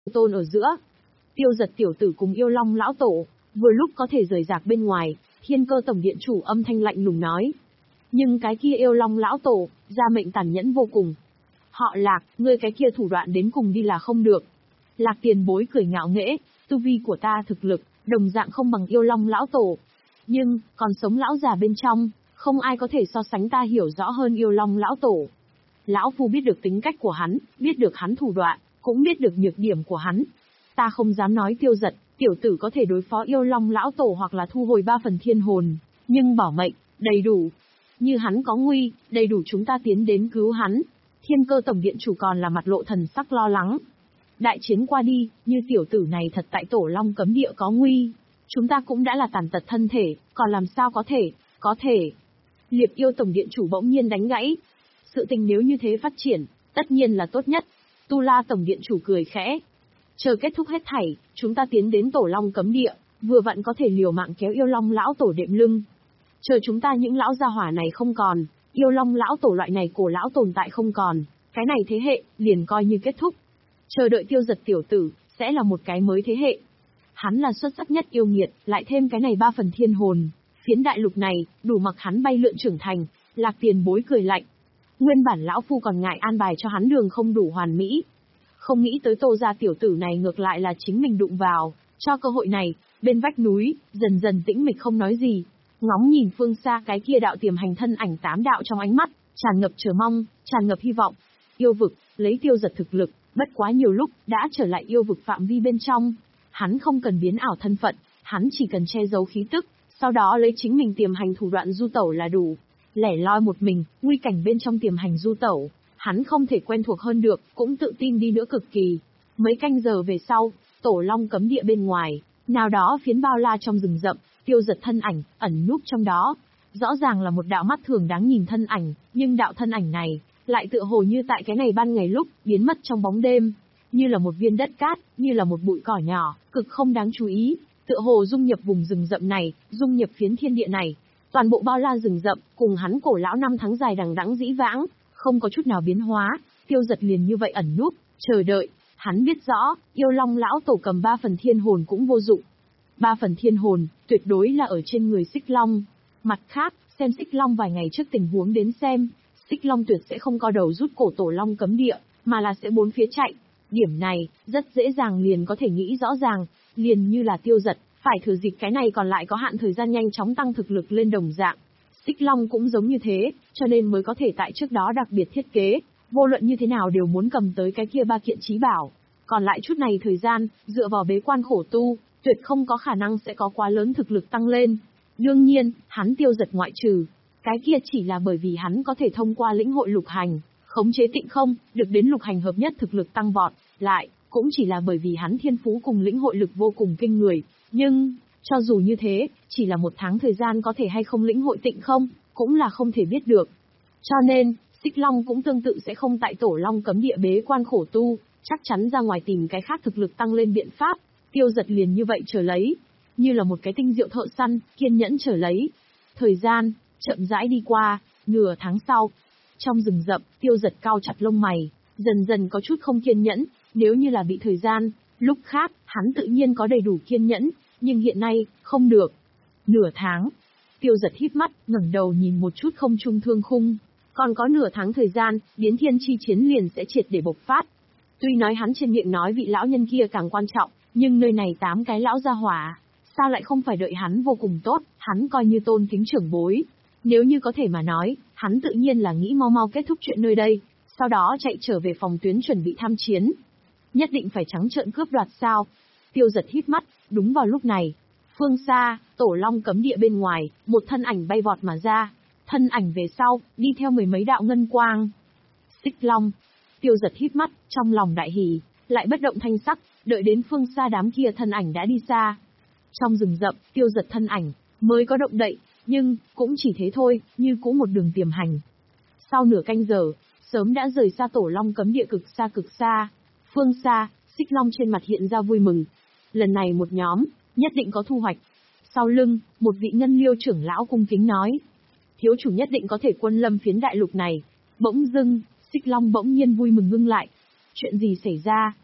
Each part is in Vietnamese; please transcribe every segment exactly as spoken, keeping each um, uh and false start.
tôn ở giữa. Tiêu Giật tiểu tử cùng Yêu Long lão tổ, vừa lúc có thể rời rạc bên ngoài, Thiên Cơ tổng điện chủ âm thanh lạnh lùng nói. Nhưng cái kia Yêu Long lão tổ, ra mệnh tàn nhẫn vô cùng. Họ Lạc, ngươi cái kia thủ đoạn đến cùng đi là không được. Lạc tiền bối cười ngạo nghễ, tu vi của ta thực lực, đồng dạng không bằng Yêu Long lão tổ. Nhưng, còn sống lão già bên trong, không ai có thể so sánh ta hiểu rõ hơn Yêu Long lão tổ. Lão phu biết được tính cách của hắn, biết được hắn thủ đoạn, cũng biết được nhược điểm của hắn. Ta không dám nói Tiêu Giật, tiểu tử có thể đối phó Yêu Long lão tổ hoặc là thu hồi ba phần thiên hồn, nhưng bảo mệnh, đầy đủ. Như hắn có nguy, đầy đủ chúng ta tiến đến cứu hắn. Thiên Cơ tổng điện chủ còn là mặt lộ thần sắc lo lắng. Đại chiến qua đi, như tiểu tử này thật tại Tổ Long cấm địa có nguy, chúng ta cũng đã là tàn tật thân thể, còn làm sao có thể, có thể. Liệp Yêu tổng điện chủ bỗng nhiên đánh gãy. Sự tình nếu như thế phát triển, tất nhiên là tốt nhất. Tu La tổng điện chủ cười khẽ. Chờ kết thúc hết thảy, chúng ta tiến đến Tổ Long cấm địa, vừa vặn có thể liều mạng kéo Yêu Long lão tổ đệm lưng. Chờ chúng ta những lão gia hỏa này không còn, Yêu Long lão tổ loại này cổ lão tồn tại không còn, cái này thế hệ, liền coi như kết thúc. Chờ đợi Tiêu Giật tiểu tử, sẽ là một cái mới thế hệ. Hắn là xuất sắc nhất yêu nghiệt, lại thêm cái này ba phần thiên hồn. Phiến đại lục này, đủ mặc hắn bay lượn trưởng thành. Lạc tiền bối cười lạnh. Nguyên bản lão phu còn ngại an bài cho hắn đường không đủ hoàn mỹ. Không nghĩ tới Tô gia tiểu tử này ngược lại là chính mình đụng vào, cho cơ hội này, bên vách núi, dần dần tĩnh mịch không nói gì. Ngóng nhìn phương xa cái kia đạo tiềm hành thân ảnh tám đạo trong ánh mắt, tràn ngập chờ mong, tràn ngập hy vọng. Yêu vực, lấy Tiêu Giật thực lực, bất quá nhiều lúc, đã trở lại yêu vực phạm vi bên trong. Hắn không cần biến ảo thân phận, hắn chỉ cần che giấu khí tức, sau đó lấy chính mình tiềm hành thủ đoạn du tẩu là đủ. Lẻ loi một mình, nguy cảnh bên trong tiềm hành du tẩu, hắn không thể quen thuộc hơn được, cũng tự tin đi nữa cực kỳ. Mấy canh giờ về sau, Tổ Long cấm địa bên ngoài, nào đó phiến bao la trong rừng rậm, Tiêu Giật thân ảnh, ẩn núp trong đó. Rõ ràng là một đạo mắt thường đáng nhìn thân ảnh, nhưng đạo thân ảnh này, lại tựa hồ như tại cái này ban ngày lúc, biến mất trong bóng đêm. Như là một viên đất cát, như là một bụi cỏ nhỏ, cực không đáng chú ý, tựa hồ dung nhập vùng rừng rậm này, dung nhập phiến thiên địa này. Toàn bộ bao la rừng rậm, cùng hắn cổ lão năm tháng dài đằng đẵng dĩ vãng, không có chút nào biến hóa. Tiêu Giật liền như vậy ẩn núp, chờ đợi. Hắn biết rõ, Yêu Long lão tổ cầm ba phần thiên hồn cũng vô dụng. Ba phần thiên hồn, tuyệt đối là ở trên người Xích Long. Mặt khác, xem Xích Long vài ngày trước tình huống đến xem, Xích Long tuyệt sẽ không co đầu rút cổ Tổ Long cấm địa, mà là sẽ bốn phía chạy. Điểm này, rất dễ dàng liền có thể nghĩ rõ ràng, liền như là Tiêu Giật, phải thừa dịp cái này còn lại có hạn thời gian nhanh chóng tăng thực lực lên đồng dạng. Xích Long cũng giống như thế, cho nên mới có thể tại trước đó đặc biệt thiết kế, vô luận như thế nào đều muốn cầm tới cái kia ba kiện chí bảo. Còn lại chút này thời gian, dựa vào bế quan khổ tu, tuyệt không có khả năng sẽ có quá lớn thực lực tăng lên. Đương nhiên, hắn Tiêu Giật ngoại trừ, cái kia chỉ là bởi vì hắn có thể thông qua lĩnh hội lục hành, khống chế tịnh không, được đến lục hành hợp nhất thực lực tăng vọt, lại, cũng chỉ là bởi vì hắn thiên phú cùng lĩnh hội lực vô cùng kinh người. Nhưng, cho dù như thế, chỉ là một tháng thời gian có thể hay không lĩnh hội tịnh không, cũng là không thể biết được. Cho nên, Xích Long cũng tương tự sẽ không tại Tổ Long cấm địa bế quan khổ tu, chắc chắn ra ngoài tìm cái khác thực lực tăng lên biện pháp. Tiêu Giật liền như vậy chờ lấy, như là một cái tinh diệu thợ săn, kiên nhẫn chờ lấy. Thời gian, chậm rãi đi qua, nửa tháng sau. Trong rừng rậm, Tiêu Giật cau chặt lông mày, dần dần có chút không kiên nhẫn, nếu như là bị thời gian, lúc khác, hắn tự nhiên có đầy đủ kiên nhẫn, nhưng hiện nay, không được. Nửa tháng. Tiêu Giật híp mắt, ngẩng đầu nhìn một chút không trung thương khung. Còn có nửa tháng thời gian, biến thiên chi chiến liền sẽ triệt để bộc phát. Tuy nói hắn trên miệng nói vị lão nhân kia càng quan trọng, nhưng nơi này tám cái lão gia hỏa, sao lại không phải đợi hắn vô cùng tốt, hắn coi như tôn kính trưởng bối. Nếu như có thể mà nói, hắn tự nhiên là nghĩ mau mau kết thúc chuyện nơi đây, sau đó chạy trở về phòng tuyến chuẩn bị tham chiến. Nhất định phải trắng trợn cướp đoạt sao? Tiêu Giật híp mắt, đúng vào lúc này. Phương xa, Tổ Long cấm địa bên ngoài, một thân ảnh bay vọt mà ra. Thân ảnh về sau, đi theo mười mấy đạo ngân quang. Xích Long. Tiêu Giật híp mắt, trong lòng đại hỉ, lại bất động thanh sắc, đợi đến phương xa đám kia thân ảnh đã đi xa. Trong rừng rậm, Tiêu Giật thân ảnh, mới có động đậy, nhưng, cũng chỉ thế thôi, như cũ một đường tiềm hành. Sau nửa canh giờ, sớm đã rời xa Tổ Long cấm địa cực xa cực xa. Phương xa, Xích Long trên mặt hiện ra vui mừng. Lần này một nhóm, nhất định có thu hoạch. Sau lưng, một vị ngân liêu trưởng lão cung kính nói. Thiếu chủ nhất định có thể quân lâm phiến đại lục này. Bỗng dưng, Xích Long bỗng nhiên vui mừng ngưng lại. Chuyện gì xảy ra?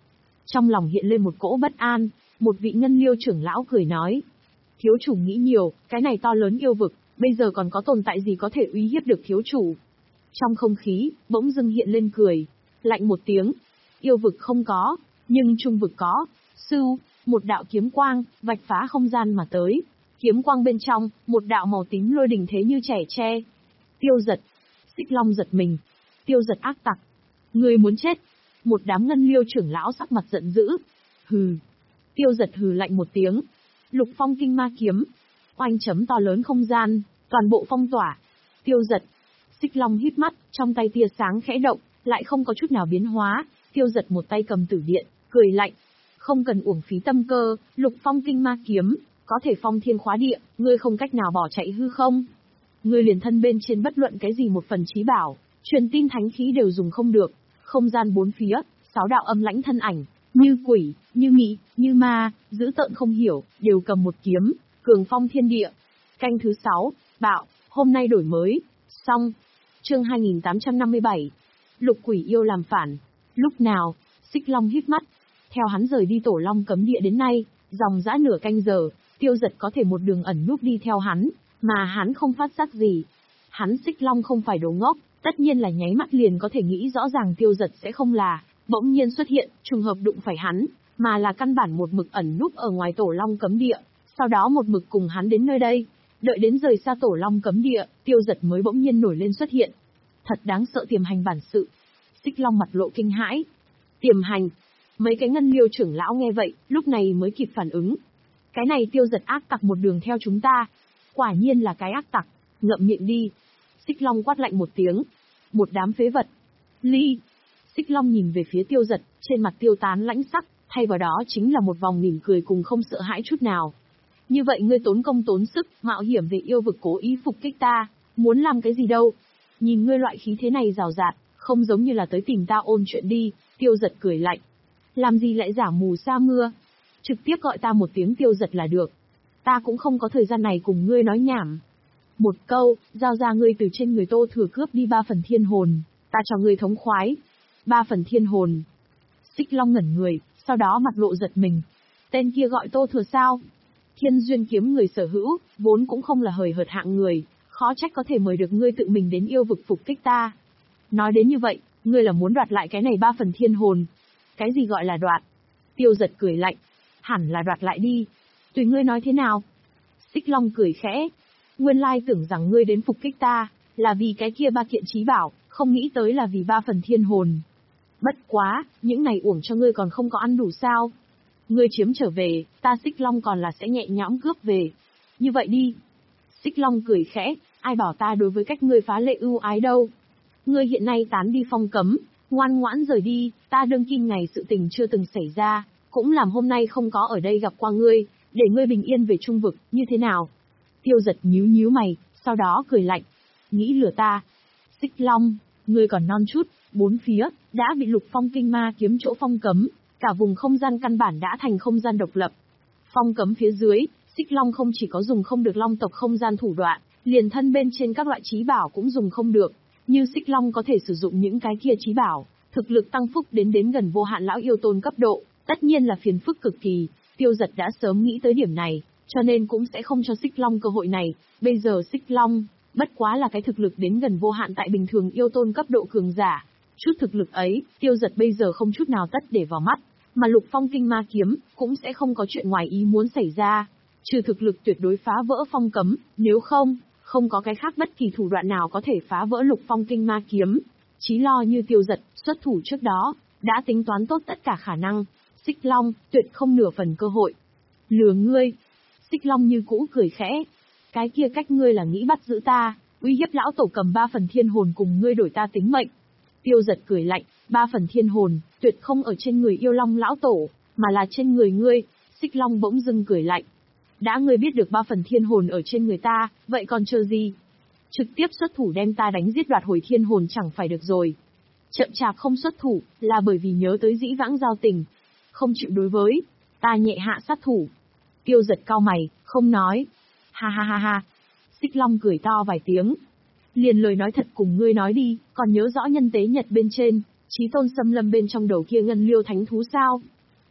Trong lòng hiện lên một cỗ bất an, một vị ngân liêu trưởng lão cười nói. Thiếu chủ nghĩ nhiều, cái này to lớn yêu vực, bây giờ còn có tồn tại gì có thể uy hiếp được thiếu chủ. Trong không khí, bỗng dưng hiện lên cười, lạnh một tiếng. Yêu vực không có, nhưng trung vực có. Sưu, một đạo kiếm quang, vạch phá không gian mà tới. Kiếm quang bên trong, một đạo màu tím lôi đình thế như trẻ tre. Tiêu Giật. Xích Long giật mình. Tiêu Giật ác tặc. Ngươi muốn chết. Một đám ngân liêu trưởng lão sắc mặt giận dữ. Hừ. Tiêu Giật hừ lạnh một tiếng. Lục phong kinh ma kiếm. Oanh chấm to lớn không gian, toàn bộ phong tỏa. Tiêu Giật. Xích Long híp mắt, trong tay tia sáng khẽ động, lại không có chút nào biến hóa. Tiêu Giật một tay cầm tử điện, cười lạnh. Không cần uổng phí tâm cơ, lục phong kinh ma kiếm, có thể phong thiên khóa địa, ngươi không cách nào bỏ chạy hư không? Ngươi liền thân bên trên bất luận cái gì một phần trí bảo, truyền tin thánh khí đều dùng không được. Không gian bốn phía, sáu đạo âm lãnh thân ảnh, như quỷ, như mị, như ma, dữ tợn không hiểu, đều cầm một kiếm, cường phong thiên địa. Canh thứ sáu, bạo, hôm nay đổi mới. Xong. Chương hai nghìn tám trăm năm mươi bảy. Lục quỷ yêu làm phản. Lúc nào? Xích Long híp mắt. Theo hắn rời đi Tổ Long cấm địa đến nay, dòng dã nửa canh giờ, Tiêu Giật có thể một đường ẩn núp đi theo hắn, mà hắn không phát giác gì. Hắn Xích Long không phải đồ ngốc, tất nhiên là nháy mắt liền có thể nghĩ rõ ràng Tiêu Giật sẽ không là bỗng nhiên xuất hiện, trùng hợp đụng phải hắn, mà là căn bản một mực ẩn núp ở ngoài Tổ Long cấm địa, sau đó một mực cùng hắn đến nơi đây. Đợi đến rời xa Tổ Long cấm địa, Tiêu Giật mới bỗng nhiên nổi lên xuất hiện. Thật đáng sợ tiềm hành bản sự. Xích Long mặt lộ kinh hãi. Tiềm hành. Mấy cái ngân liêu trưởng lão nghe vậy, lúc này mới kịp phản ứng. Cái này Tiêu Giật ác tặc một đường theo chúng ta. Quả nhiên là cái ác tặc, ngậm miệng đi. Xích Long quát lạnh một tiếng. Một đám phế vật. Ly. Xích Long nhìn về phía Tiêu Giật, trên mặt tiêu tán lãnh sắc, thay vào đó chính là một vòng mỉm cười cùng không sợ hãi chút nào. Như vậy ngươi tốn công tốn sức, mạo hiểm về yêu vực cố ý phục kích ta, muốn làm cái gì đâu? Nhìn ngươi loại khí thế này rào rạt, không giống như là tới tìm ta ôn chuyện đi. Tiêu Giật cười lạnh. Làm gì lại giả mù sa mưa? Trực tiếp gọi ta một tiếng Tiêu Giật là được. Ta cũng không có thời gian này cùng ngươi nói nhảm. Một câu, giao ra ngươi từ trên người Tô Thừa cướp đi ba phần thiên hồn, ta cho ngươi thống khoái. Ba phần thiên hồn. Xích Long ngẩn người, sau đó mặt lộ giật mình. Tên kia gọi Tô Thừa sao? Thiên duyên kiếm người sở hữu, vốn cũng không là hời hợt hạng người, khó trách có thể mời được ngươi tự mình đến yêu vực phục kích ta. Nói đến như vậy, ngươi là muốn đoạt lại cái này ba phần thiên hồn. Cái gì gọi là đoạt? Tiêu Giật cười lạnh. Hẳn là đoạt lại đi. Tùy ngươi nói thế nào? Xích Long cười khẽ. Nguyên lai tưởng rằng ngươi đến phục kích ta, là vì cái kia ba kiện trí bảo, không nghĩ tới là vì ba phần thiên hồn. Bất quá, những này uổng cho ngươi còn không có ăn đủ sao? Ngươi chiếm trở về, ta Xích Long còn là sẽ nhẹ nhõm cướp về. Như vậy đi. Xích Long cười khẽ, ai bảo ta đối với cách ngươi phá lệ ưu ái đâu. Ngươi hiện nay tán đi phong cấm, ngoan ngoãn rời đi, ta đương kim ngày sự tình chưa từng xảy ra, cũng làm hôm nay không có ở đây gặp qua ngươi, để ngươi bình yên về trung vực, như thế nào? Tiêu Giật nhíu nhíu mày, sau đó cười lạnh. Nghĩ lừa ta. Xích Long, ngươi còn non chút, bốn phía, đã bị lục phong kinh ma kiếm chỗ phong cấm, cả vùng không gian căn bản đã thành không gian độc lập. Phong cấm phía dưới, Xích Long không chỉ có dùng không được long tộc không gian thủ đoạn, liền thân bên trên các loại trí bảo cũng dùng không được. Như Xích Long có thể sử dụng những cái kia trí bảo, thực lực tăng phúc đến đến gần vô hạn lão yêu tôn cấp độ, tất nhiên là phiền phức cực kỳ. Tiêu Giật đã sớm nghĩ tới điểm này, cho nên cũng sẽ không cho Xích Long cơ hội này. Bây giờ Xích Long, bất quá là cái thực lực đến gần vô hạn tại bình thường yêu tôn cấp độ cường giả. Chút thực lực ấy, Tiêu Giật bây giờ không chút nào tất để vào mắt, mà lục phong kinh ma kiếm, cũng sẽ không có chuyện ngoài ý muốn xảy ra. Trừ thực lực tuyệt đối phá vỡ phong cấm, nếu không, không có cái khác bất kỳ thủ đoạn nào có thể phá vỡ lục phong kinh ma kiếm. Chí lo như Tiêu Giật, xuất thủ trước đó, đã tính toán tốt tất cả khả năng. Xích Long, tuyệt không nửa phần cơ hội. Lừa ngươi. Xích Long như cũ cười khẽ. Cái kia cách ngươi là nghĩ bắt giữ ta, uy hiếp lão tổ cầm ba phần thiên hồn cùng ngươi đổi ta tính mệnh. Tiêu Giật cười lạnh, ba phần thiên hồn, tuyệt không ở trên người yêu long lão tổ, mà là trên người ngươi. Xích Long bỗng dưng cười lạnh. Đã ngươi biết được ba phần thiên hồn ở trên người ta, vậy còn chờ gì? Trực tiếp xuất thủ đem ta đánh giết đoạt hồi thiên hồn chẳng phải được rồi. Chậm chạp không xuất thủ, là bởi vì nhớ tới dĩ vãng giao tình. Không chịu đối với, ta nhẹ hạ sát thủ. Tiêu Giật cau mày, không nói. Ha ha ha ha. Xích Long cười to vài tiếng. Liền lời nói thật cùng ngươi nói đi, còn nhớ rõ nhân tế nhật bên trên, chí tôn xâm lâm bên trong đầu kia ngân liêu thánh thú sao?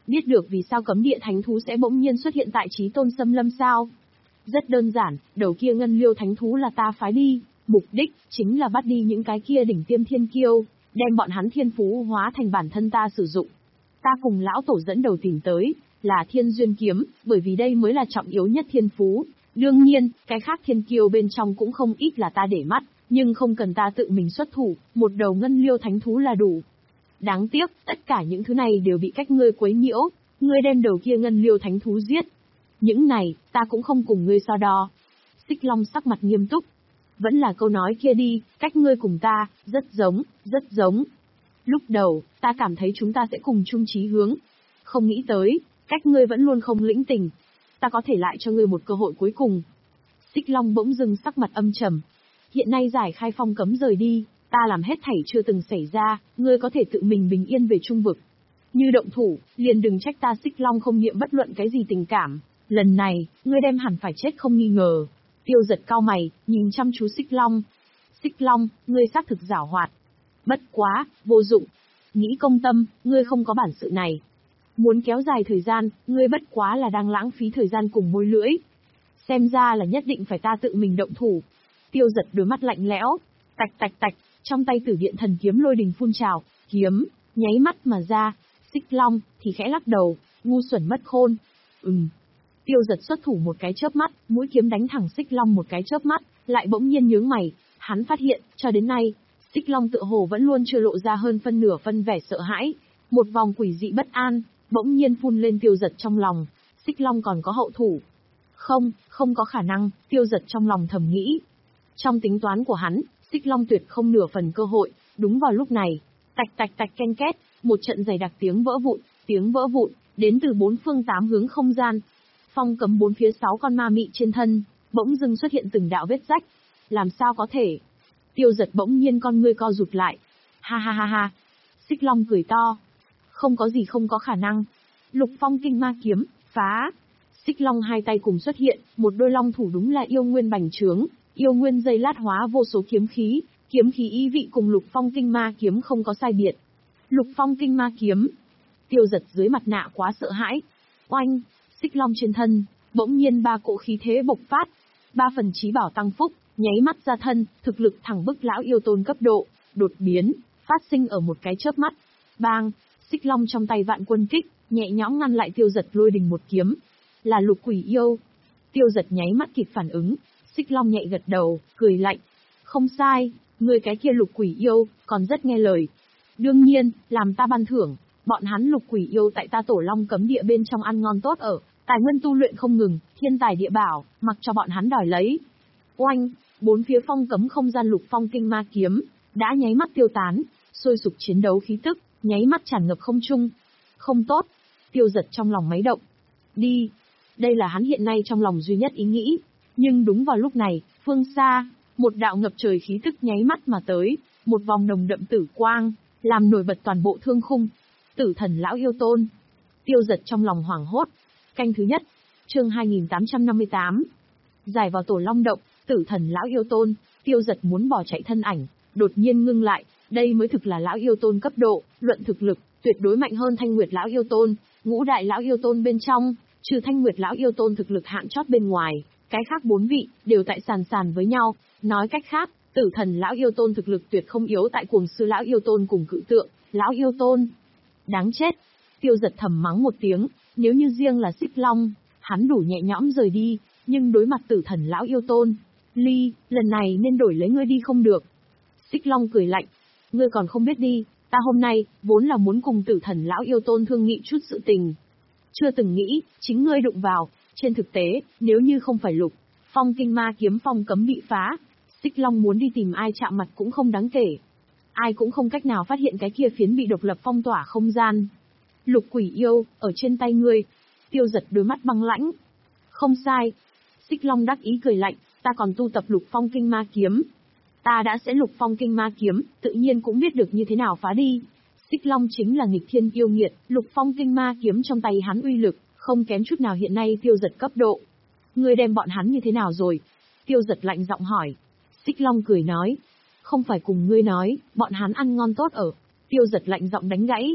Biết được vì sao cấm địa thánh thú sẽ bỗng nhiên xuất hiện tại Chí Tôn Xâm Lâm sao? Rất đơn giản, đầu kia ngân liêu thánh thú là ta phái đi, mục đích chính là bắt đi những cái kia đỉnh tiêm thiên kiêu, đem bọn hắn thiên phú hóa thành bản thân ta sử dụng. Ta cùng lão tổ dẫn đầu tìm tới, là Thiên Duyên Kiếm, bởi vì đây mới là trọng yếu nhất thiên phú. Đương nhiên, cái khác thiên kiêu bên trong cũng không ít là ta để mắt, nhưng không cần ta tự mình xuất thủ, một đầu ngân liêu thánh thú là đủ. Đáng tiếc, tất cả những thứ này đều bị cách ngươi quấy nhiễu, ngươi đem đầu kia ngân liêu thánh thú giết. Những này, ta cũng không cùng ngươi so đo. Xích Long sắc mặt nghiêm túc. Vẫn là câu nói kia đi, cách ngươi cùng ta, rất giống, rất giống. Lúc đầu, ta cảm thấy chúng ta sẽ cùng chung chí hướng. Không nghĩ tới, cách ngươi vẫn luôn không lĩnh tình. Ta có thể lại cho ngươi một cơ hội cuối cùng. Xích Long bỗng dưng sắc mặt âm trầm. Hiện nay giải khai phong cấm rời đi, ta làm hết thảy chưa từng xảy ra, ngươi có thể tự mình bình yên về trung vực. Như động thủ, liền đừng trách ta Xích Long không niệm bất luận cái gì tình cảm. Lần này, ngươi đem hẳn phải chết không nghi ngờ. Tiêu Giật cau mày, nhìn chăm chú Xích Long. Xích Long, ngươi xác thực giảo hoạt. Bất quá, vô dụng. Nghĩ công tâm, ngươi không có bản sự này. Muốn kéo dài thời gian, ngươi bất quá là đang lãng phí thời gian cùng môi lưỡi. Xem ra là nhất định phải ta tự mình động thủ. Tiêu Giật đôi mắt lạnh lẽo. Tạch tạch tạch, trong tay Tử Điện Thần Kiếm lôi đình phun trào, kiếm, nháy mắt mà ra. Xích Long, thì khẽ lắc đầu, ngu xuẩn mất khôn. Ừm. Tiêu Giật xuất thủ một cái chớp mắt, mũi kiếm đánh thẳng Xích Long một cái chớp mắt, lại bỗng nhiên nhướng mày, hắn phát hiện, cho đến nay, Xích Long tựa hồ vẫn luôn chưa lộ ra hơn phân nửa phân vẻ sợ hãi, một vòng quỷ dị bất an, bỗng nhiên phun lên Tiêu Giật trong lòng, Xích Long còn có hậu thủ. Không, không có khả năng, Tiêu Giật trong lòng thầm nghĩ. Trong tính toán của hắn, Xích Long tuyệt không nửa phần cơ hội, đúng vào lúc này, tạch tạch tạch ken két, một trận dày đặc tiếng vỡ vụn, tiếng vỡ vụn, đến từ bốn phương tám hướng không gian. Phong cấm bốn phía sáu con ma mị trên thân, bỗng dưng xuất hiện từng đạo vết rách. Làm sao có thể? Tiêu Giật bỗng nhiên con ngươi co rụt lại. Ha ha ha ha. Xích Long cười to. Không có gì không có khả năng. Lục Phong Kinh Ma Kiếm, phá. Xích Long hai tay cùng xuất hiện, một đôi long thủ đúng là yêu nguyên bành trướng, yêu nguyên dây lát hóa vô số kiếm khí, kiếm khí ý vị cùng Lục Phong Kinh Ma Kiếm không có sai biệt. Lục Phong Kinh Ma Kiếm. Tiêu Giật dưới mặt nạ quá sợ hãi. Oanh. Xích Long trên thân, bỗng nhiên ba cỗ khí thế bộc phát, ba phần chí bảo tăng phúc, nháy mắt ra thân, thực lực thẳng bức lão yêu tôn cấp độ, đột biến, phát sinh ở một cái chớp mắt. Bang, Xích Long trong tay vạn quân kích, nhẹ nhõm ngăn lại Tiêu Giật lôi đình một kiếm. Là Lục Quỷ Yêu. Tiêu Giật nháy mắt kịp phản ứng, Xích Long nhẹ gật đầu, cười lạnh. Không sai, người cái kia Lục Quỷ Yêu, còn rất nghe lời. Đương nhiên, làm ta ban thưởng. Bọn hắn Lục Quỷ Yêu tại ta Tổ Long cấm địa bên trong ăn ngon tốt ở, tài nguyên tu luyện không ngừng, thiên tài địa bảo, mặc cho bọn hắn đòi lấy. Oanh, bốn phía phong cấm không gian Lục Phong Kinh Ma Kiếm, đã nháy mắt tiêu tán, sôi sục chiến đấu khí tức, nháy mắt tràn ngập không trung. Không tốt, Tiêu Giật trong lòng máy động. Đi, đây là hắn hiện nay trong lòng duy nhất ý nghĩ. Nhưng đúng vào lúc này, phương xa, một đạo ngập trời khí tức nháy mắt mà tới, một vòng nồng đậm tử quang, làm nổi bật toàn bộ thương khung. Tử Thần Lão Yêu Tôn. Tiêu Giật trong lòng hoảng hốt. Canh thứ nhất, chương hai nghìn tám trăm năm mươi tám. Giải vào Tổ Long động, Tử Thần Lão Yêu Tôn. Tiêu Giật muốn bỏ chạy thân ảnh, đột nhiên ngưng lại, đây mới thực là Lão Yêu Tôn cấp độ, luận thực lực, tuyệt đối mạnh hơn Thanh Nguyệt Lão Yêu Tôn, Ngũ Đại Lão Yêu Tôn bên trong, trừ Thanh Nguyệt Lão Yêu Tôn thực lực hạng chót bên ngoài, cái khác bốn vị đều tại sàn sàn với nhau, nói cách khác, Tử Thần Lão Yêu Tôn thực lực tuyệt không yếu tại Cuồng Sư Lão Yêu Tôn cùng Cự Tượng Lão Yêu Tôn. Đáng chết. Tiêu Giật thầm mắng một tiếng, nếu như riêng là Xích Long, hắn đủ nhẹ nhõm rời đi, nhưng đối mặt Tử Thần Lão Yêu Tôn, Ly, lần này nên đổi lấy ngươi đi không được. Xích Long cười lạnh, ngươi còn không biết đi, ta hôm nay, vốn là muốn cùng Tử Thần Lão Yêu Tôn thương nghị chút sự tình. Chưa từng nghĩ, chính ngươi đụng vào, trên thực tế, nếu như không phải Lục Phong Kinh Ma Kiếm phong cấm bị phá, Xích Long muốn đi tìm ai chạm mặt cũng không đáng kể. Ai cũng không cách nào phát hiện cái kia phiến bị độc lập phong tỏa không gian. Lục Quỷ Yêu, ở trên tay ngươi. Tiêu Giật đôi mắt băng lãnh. Không sai. Xích Long đắc ý cười lạnh, ta còn tu tập Lục Phong Kinh Ma Kiếm. Ta đã sẽ Lục Phong Kinh Ma Kiếm, tự nhiên cũng biết được như thế nào phá đi. Xích Long chính là nghịch thiên yêu nghiệt, Lục Phong Kinh Ma Kiếm trong tay hắn uy lực, không kém chút nào hiện nay Tiêu Giật cấp độ. Ngươi đem bọn hắn như thế nào rồi? Tiêu Giật lạnh giọng hỏi. Xích Long cười nói. Không phải cùng ngươi nói, bọn hắn ăn ngon tốt ở. Tiêu Giật lạnh giọng đánh gãy.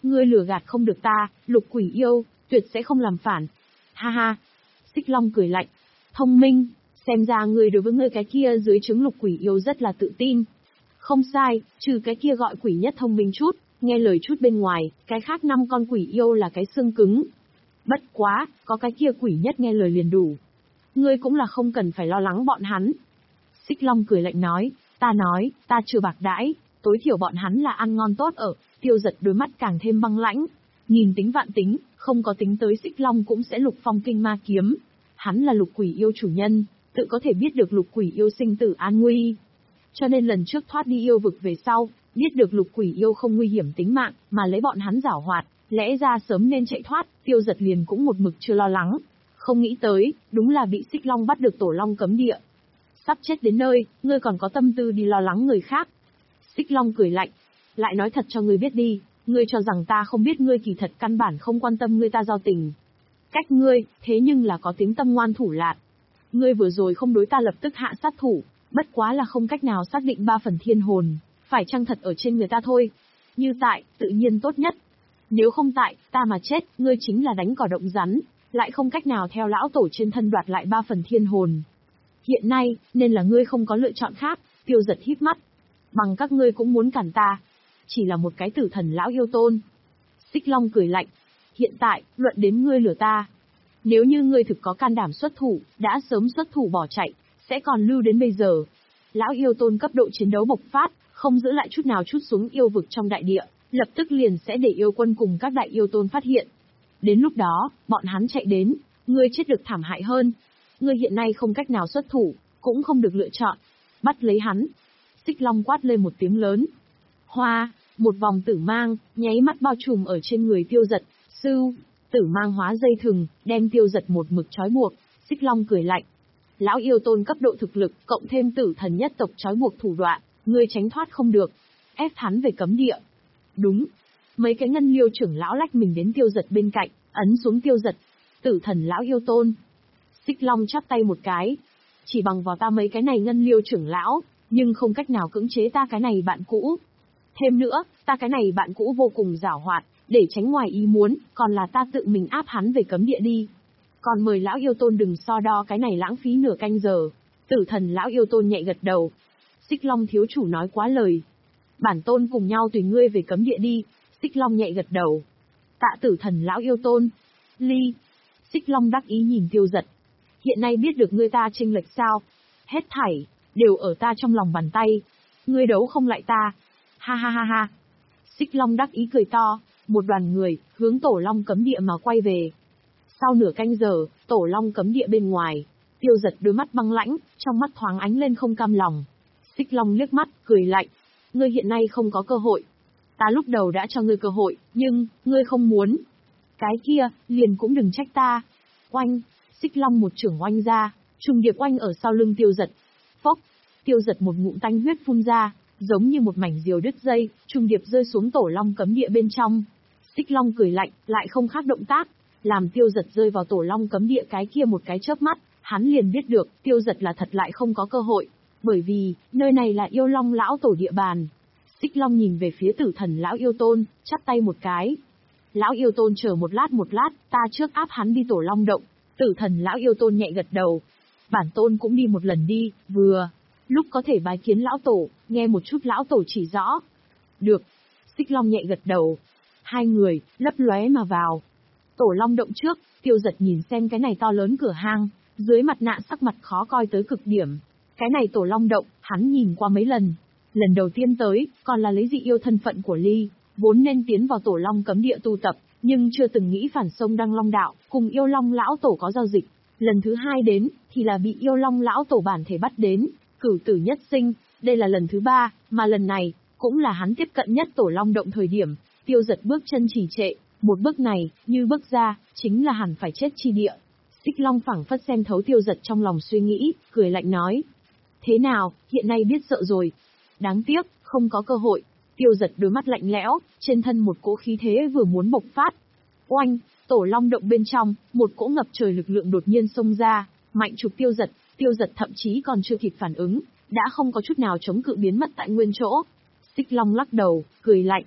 Ngươi lừa gạt không được ta, Lục Quỷ Yêu, tuyệt sẽ không làm phản. Ha ha. Xích Long cười lạnh. Thông minh, xem ra ngươi đối với ngươi cái kia dưới trướng Lục Quỷ Yêu rất là tự tin. Không sai, trừ cái kia gọi quỷ nhất thông minh chút, nghe lời chút bên ngoài, cái khác năm con quỷ yêu là cái xương cứng. Bất quá, có cái kia quỷ nhất nghe lời liền đủ. Ngươi cũng là không cần phải lo lắng bọn hắn. Xích Long cười lạnh nói, ta nói, ta chưa bạc đãi, tối thiểu bọn hắn là ăn ngon tốt ở. Tiêu Giật đôi mắt càng thêm băng lãnh. Nghìn tính vạn tính, không có tính tới Xích Long cũng sẽ lục phong kinh ma kiếm. Hắn là Lục Quỷ Yêu chủ nhân, tự có thể biết được Lục Quỷ Yêu sinh tử an nguy. Cho nên lần trước thoát đi yêu vực về sau, biết được Lục Quỷ Yêu không nguy hiểm tính mạng, mà lấy bọn hắn giảo hoạt, lẽ ra sớm nên chạy thoát, Tiêu Giật liền cũng một mực chưa lo lắng. Không nghĩ tới, đúng là bị Xích Long bắt được Tổ Long cấm địa. Sắp chết đến nơi, ngươi còn có tâm tư đi lo lắng người khác. Xích Long cười lạnh, lại nói thật cho ngươi biết đi, ngươi cho rằng ta không biết ngươi kỳ thật căn bản không quan tâm ngươi ta giao tình. Cách ngươi, thế nhưng là có tiếng tâm ngoan thủ lạn. Ngươi vừa rồi không đối ta lập tức hạ sát thủ, bất quá là không cách nào xác định ba phần thiên hồn, phải chăng thật ở trên người ta thôi. Như tại, tự nhiên tốt nhất. Nếu không tại, ta mà chết, ngươi chính là đánh cỏ động rắn, lại không cách nào theo lão tổ trên thân đoạt lại ba phần thiên hồn. Hiện nay, nên là ngươi không có lựa chọn khác. Tiêu Giật híp mắt. Bằng các ngươi cũng muốn cản ta. Chỉ là một cái tử thần lão yêu tôn. Xích Long cười lạnh. Hiện tại, luận đến ngươi lừa ta. Nếu như ngươi thực có can đảm xuất thủ, đã sớm xuất thủ bỏ chạy, sẽ còn lưu đến bây giờ. Lão yêu tôn cấp độ chiến đấu bộc phát, không giữ lại chút nào chút xuống yêu vực trong đại địa, lập tức liền sẽ để yêu quân cùng các đại yêu tôn phát hiện. Đến lúc đó, bọn hắn chạy đến, ngươi chết được thảm hại hơn. Ngươi hiện nay không cách nào xuất thủ, cũng không được lựa chọn. Bắt lấy hắn. Xích Long quát lên một tiếng lớn. Hoa, một vòng tử mang, nháy mắt bao trùm ở trên người Tiêu Giật. Sưu, tử mang hóa dây thừng, đem Tiêu Giật một mực trói buộc. Xích Long cười lạnh. Lão yêu tôn cấp độ thực lực, cộng thêm tử thần nhất tộc trói buộc thủ đoạn, ngươi tránh thoát không được. Ép hắn về cấm địa. Đúng. Mấy cái ngân liêu trưởng lão lách mình đến Tiêu Giật bên cạnh, ấn xuống Tiêu Giật. Tử thần lão yêu tôn. Xích Long chắp tay một cái. Chỉ bằng vào ta mấy cái này ngân liêu trưởng lão, nhưng không cách nào cưỡng chế ta cái này bạn cũ. Thêm nữa, ta cái này bạn cũ vô cùng giảo hoạt, để tránh ngoài ý muốn, còn là ta tự mình áp hắn về cấm địa đi. Còn mời lão yêu tôn đừng so đo cái này lãng phí nửa canh giờ. Tử thần lão yêu tôn nhẹ gật đầu. Xích Long thiếu chủ nói quá lời. Bản tôn cùng nhau tùy ngươi về cấm địa đi. Xích Long nhẹ gật đầu. Tạ tử thần lão yêu tôn. Ly. Xích Long đắc ý nhìn Tiêu Giật. Hiện nay biết được ngươi ta chênh lệch sao? Hết thảy, đều ở ta trong lòng bàn tay. Ngươi đấu không lại ta. Ha ha ha ha. Xích Long đắc ý cười to, một đoàn người, hướng Tổ Long cấm địa mà quay về. Sau nửa canh giờ, Tổ Long cấm địa bên ngoài, Tiêu Giật đôi mắt băng lãnh, trong mắt thoáng ánh lên không cam lòng. Xích Long liếc mắt, cười lạnh. Ngươi hiện nay không có cơ hội. Ta lúc đầu đã cho ngươi cơ hội, nhưng, ngươi không muốn. Cái kia, liền cũng đừng trách ta. Oanh, Xích Long một chưởng oanh ra, trùng điệp oanh ở sau lưng Tiêu Giật. Phốc, Tiêu Giật một ngụm tanh huyết phun ra, giống như một mảnh diều đứt dây, trùng điệp rơi xuống Tổ Long cấm địa bên trong. Xích Long cười lạnh, lại không khác động tác, làm Tiêu Giật rơi vào Tổ Long cấm địa cái kia một cái chớp mắt, hắn liền biết được, Tiêu Giật là thật lại không có cơ hội, bởi vì, nơi này là yêu long lão tổ địa bàn. Xích Long nhìn về phía tử thần lão yêu tôn, chắp tay một cái. Lão yêu tôn chờ một lát một lát, ta trước áp hắn đi Tổ Long động. Tử thần lão yêu tôn nhẹ gật đầu. Bản tôn cũng đi một lần đi, vừa. Lúc có thể bái kiến lão tổ, nghe một chút lão tổ chỉ rõ. Được. Xích Long nhẹ gật đầu. Hai người, lấp lóe mà vào. Tổ Long động trước, Tiêu Giật nhìn xem cái này to lớn cửa hang, dưới mặt nạ sắc mặt khó coi tới cực điểm. Cái này Tổ Long động, hắn nhìn qua mấy lần. Lần đầu tiên tới, còn là lấy dị yêu thân phận của Ly, vốn nên tiến vào Tổ Long cấm địa tu tập, nhưng chưa từng nghĩ phản sông Đăng Long đạo, cùng yêu long lão tổ có giao dịch. Lần thứ hai đến, thì là bị yêu long lão tổ bản thể bắt đến, cửu tử nhất sinh, đây là lần thứ ba, mà lần này, cũng là hắn tiếp cận nhất Tổ Long động thời điểm, Tiêu Giật bước chân trì trệ, một bước này, như bước ra, chính là hẳn phải chết chi địa. Xích Long phảng phất xem thấu Tiêu Giật trong lòng suy nghĩ, cười lạnh nói. Thế nào, hiện nay biết sợ rồi. Đáng tiếc, không có cơ hội. Tiêu Giật đôi mắt lạnh lẽo, trên thân một cỗ khí thế vừa muốn bộc phát. Oanh, Tổ Long động bên trong, một cỗ ngập trời lực lượng đột nhiên xông ra, mạnh chụp Tiêu Giật, Tiêu Giật thậm chí còn chưa kịp phản ứng, đã không có chút nào chống cự biến mất tại nguyên chỗ. Xích Long lắc đầu, cười lạnh.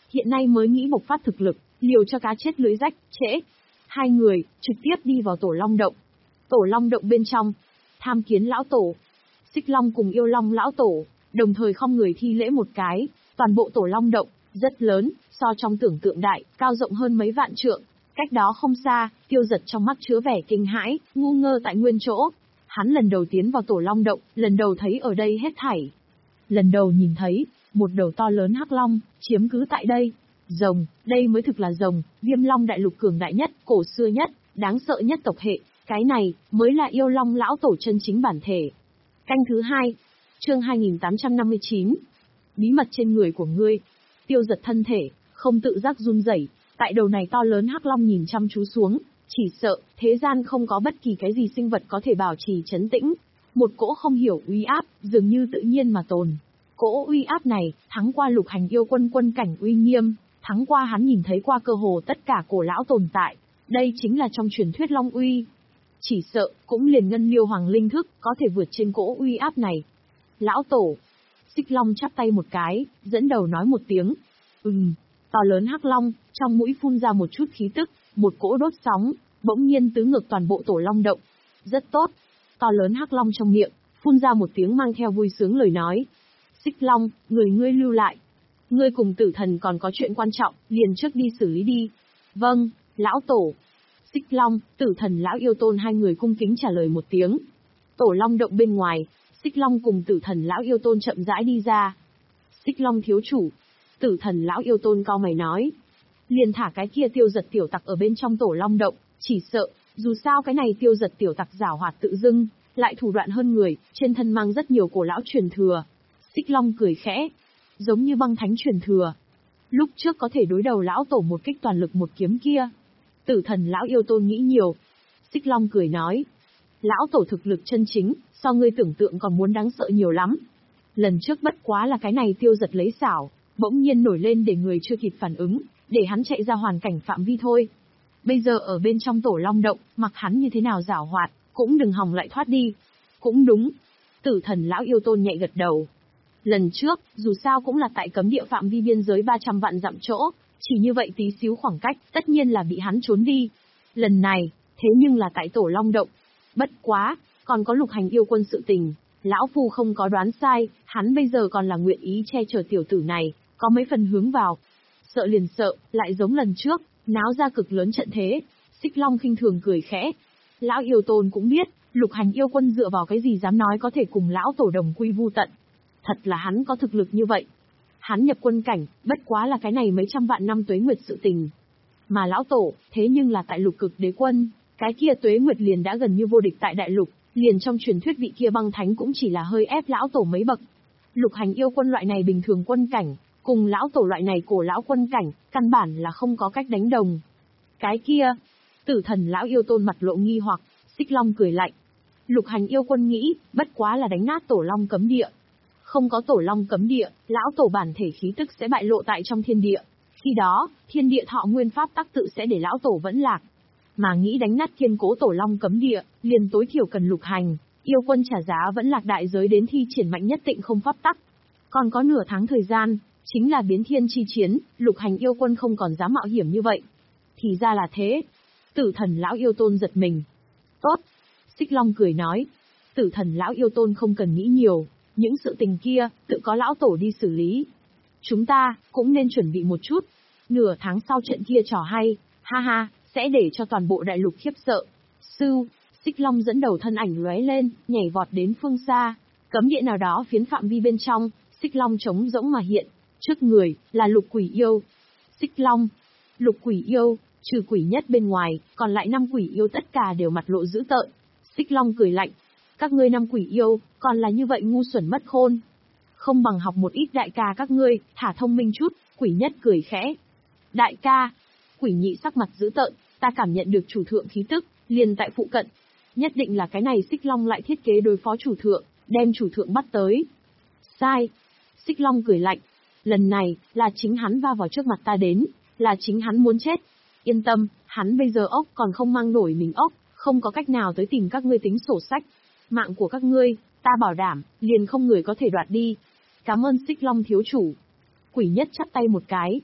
hiện nay mới nghĩ bộc phát thực lực, liều cho cá chết lưới rách, trễ. Hai người, trực tiếp đi vào tổ long động. Tổ long động bên trong, tham kiến lão tổ. Xích long cùng yêu long lão tổ, đồng thời không người thi lễ một cái, toàn bộ tổ long động, rất lớn, so trong tưởng tượng đại, cao rộng hơn mấy vạn trượng. Cách đó không xa, Tiêu Giật trong mắt chứa vẻ kinh hãi, ngu ngơ tại nguyên chỗ. Hắn lần đầu tiến vào tổ long động, lần đầu thấy ở đây hết thảy. Lần đầu nhìn thấy, một đầu to lớn hắc long, chiếm cứ tại đây. Rồng, đây mới thực là rồng, viêm long đại lục cường đại nhất, cổ xưa nhất, đáng sợ nhất tộc hệ. Cái này, mới là yêu long lão tổ chân chính bản thể. Canh thứ hai, chương hai nghìn tám trăm năm mươi chín. Bí mật trên người của ngươi. Tiêu Giật thân thể, không tự giác run rẩy. Tại đầu này to lớn hắc long nhìn chăm chú xuống, chỉ sợ, thế gian không có bất kỳ cái gì sinh vật có thể bảo trì trấn tĩnh. Một cỗ không hiểu uy áp, dường như tự nhiên mà tồn. Cỗ uy áp này, thắng qua lục hành yêu quân quân cảnh uy nghiêm, thắng qua hắn nhìn thấy qua cơ hồ tất cả cổ lão tồn tại. Đây chính là trong truyền thuyết long uy. Chỉ sợ, cũng liền ngân liêu hoàng linh thức, có thể vượt trên cỗ uy áp này. Lão tổ. Xích long chắp tay một cái, dẫn đầu nói một tiếng. Ừm. To lớn hắc long, trong mũi phun ra một chút khí tức, một cỗ đốt sóng, bỗng nhiên tứ ngược toàn bộ tổ long động. Rất tốt. To lớn hắc long trong miệng, phun ra một tiếng mang theo vui sướng lời nói. Xích long, người ngươi lưu lại. Ngươi cùng tử thần còn có chuyện quan trọng, liền trước đi xử lý đi. Vâng, lão tổ. Xích long, tử thần lão yêu tôn hai người cung kính trả lời một tiếng. Tổ long động bên ngoài, Xích long cùng tử thần lão yêu tôn chậm rãi đi ra. Xích long thiếu chủ. Tử thần lão yêu tôn cao mày nói. Liền thả cái kia Tiêu Giật tiểu tặc ở bên trong tổ long động, chỉ sợ, dù sao cái này Tiêu Giật tiểu tặc giảo hoạt tự dưng, lại thủ đoạn hơn người, trên thân mang rất nhiều cổ lão truyền thừa. Xích long cười khẽ, giống như băng thánh truyền thừa. Lúc trước có thể đối đầu lão tổ một kích toàn lực một kiếm kia. Tử thần lão yêu tôn nghĩ nhiều. Xích long cười nói. Lão tổ thực lực chân chính, so ngươi tưởng tượng còn muốn đáng sợ nhiều lắm. Lần trước bất quá là cái này Tiêu Giật lấy xảo, bỗng nhiên nổi lên để người chưa kịp phản ứng, để hắn chạy ra hoàn cảnh phạm vi thôi. Bây giờ ở bên trong tổ long động, mặc hắn như thế nào giảo hoạt, cũng đừng hòng lại thoát đi. Cũng đúng. Tử thần lão yêu tôn nhẹ gật đầu. Lần trước, dù sao cũng là tại cấm địa phạm vi biên giới ba trăm vạn dặm chỗ, chỉ như vậy tí xíu khoảng cách, tất nhiên là bị hắn trốn đi. Lần này, thế nhưng là tại tổ long động. Bất quá, còn có lục hành yêu quân sự tình, lão phu không có đoán sai, hắn bây giờ còn là nguyện ý che chở tiểu tử này, có mấy phần hướng vào. Sợ liền sợ, lại giống lần trước, náo ra cực lớn trận thế. Xích long khinh thường cười khẽ. Lão yêu tôn cũng biết, lục hành yêu quân dựa vào cái gì dám nói có thể cùng lão tổ đồng quy vu tận. Thật là hắn có thực lực như vậy. Hắn nhập quân cảnh, bất quá là cái này mấy trăm vạn năm tuế nguyệt sự tình. Mà lão tổ, thế nhưng là tại lục cực đế quân, cái kia tuế nguyệt liền đã gần như vô địch tại đại lục, liền trong truyền thuyết vị kia băng thánh cũng chỉ là hơi ép lão tổ mấy bậc. Lục hành yêu quân loại này bình thường quân cảnh, cùng lão tổ loại này cổ lão quân cảnh, căn bản là không có cách đánh đồng. Cái kia, tử thần lão yêu tôn mặt lộ nghi hoặc, Xích long cười lạnh. Lục hành yêu quân nghĩ, bất quá là đánh nát tổ long cấm địa. Không có tổ long cấm địa, lão tổ bản thể khí tức sẽ bại lộ tại trong thiên địa. Khi đó, thiên địa thọ nguyên pháp tắc tự sẽ để lão tổ vẫn lạc. Mà nghĩ đánh nát kiên cố tổ long cấm địa, liền tối thiểu cần lục hành, yêu quân trả giá vẫn lạc đại giới đến thi triển mạnh nhất tịnh không pháp tắc. Còn có nửa tháng thời gian, chính là biến thiên chi chiến, lục hành yêu quân không còn dám mạo hiểm như vậy. Thì ra là thế. Tử thần lão yêu tôn giật mình. Tốt. Xích long cười nói. Tử thần lão yêu tôn không cần nghĩ nhiều, những sự tình kia, tự có lão tổ đi xử lý. Chúng ta, cũng nên chuẩn bị một chút. Nửa tháng sau trận kia trò hay, ha ha, sẽ để cho toàn bộ đại lục khiếp sợ. Sưu, Xích long dẫn đầu thân ảnh lóe lên, nhảy vọt đến phương xa. Cấm địa nào đó phiến phạm vi bên trong, Xích long trống rỗng mà hiện. Trước người, là lục quỷ yêu. Xích long, lục quỷ yêu, trừ quỷ nhất bên ngoài, còn lại năm quỷ yêu tất cả đều mặt lộ dữ tợn. Xích long cười lạnh. Các ngươi năm quỷ yêu, còn là như vậy ngu xuẩn mất khôn. Không bằng học một ít đại ca các ngươi, thả thông minh chút, quỷ nhất cười khẽ. Đại ca, quỷ nhị sắc mặt dữ tợn, ta cảm nhận được chủ thượng khí tức, liền tại phụ cận. Nhất định là cái này Xích long lại thiết kế đối phó chủ thượng, đem chủ thượng bắt tới. Sai. Xích long cười lạnh. Lần này, là chính hắn va vào trước mặt ta đến, là chính hắn muốn chết. Yên tâm, hắn bây giờ ốc còn không mang nổi mình ốc, không có cách nào tới tìm các ngươi tính sổ sách. Mạng của các ngươi, ta bảo đảm, liền không người có thể đoạt đi. Cảm ơn Xích long thiếu chủ. Quỷ nhất chắp tay một cái.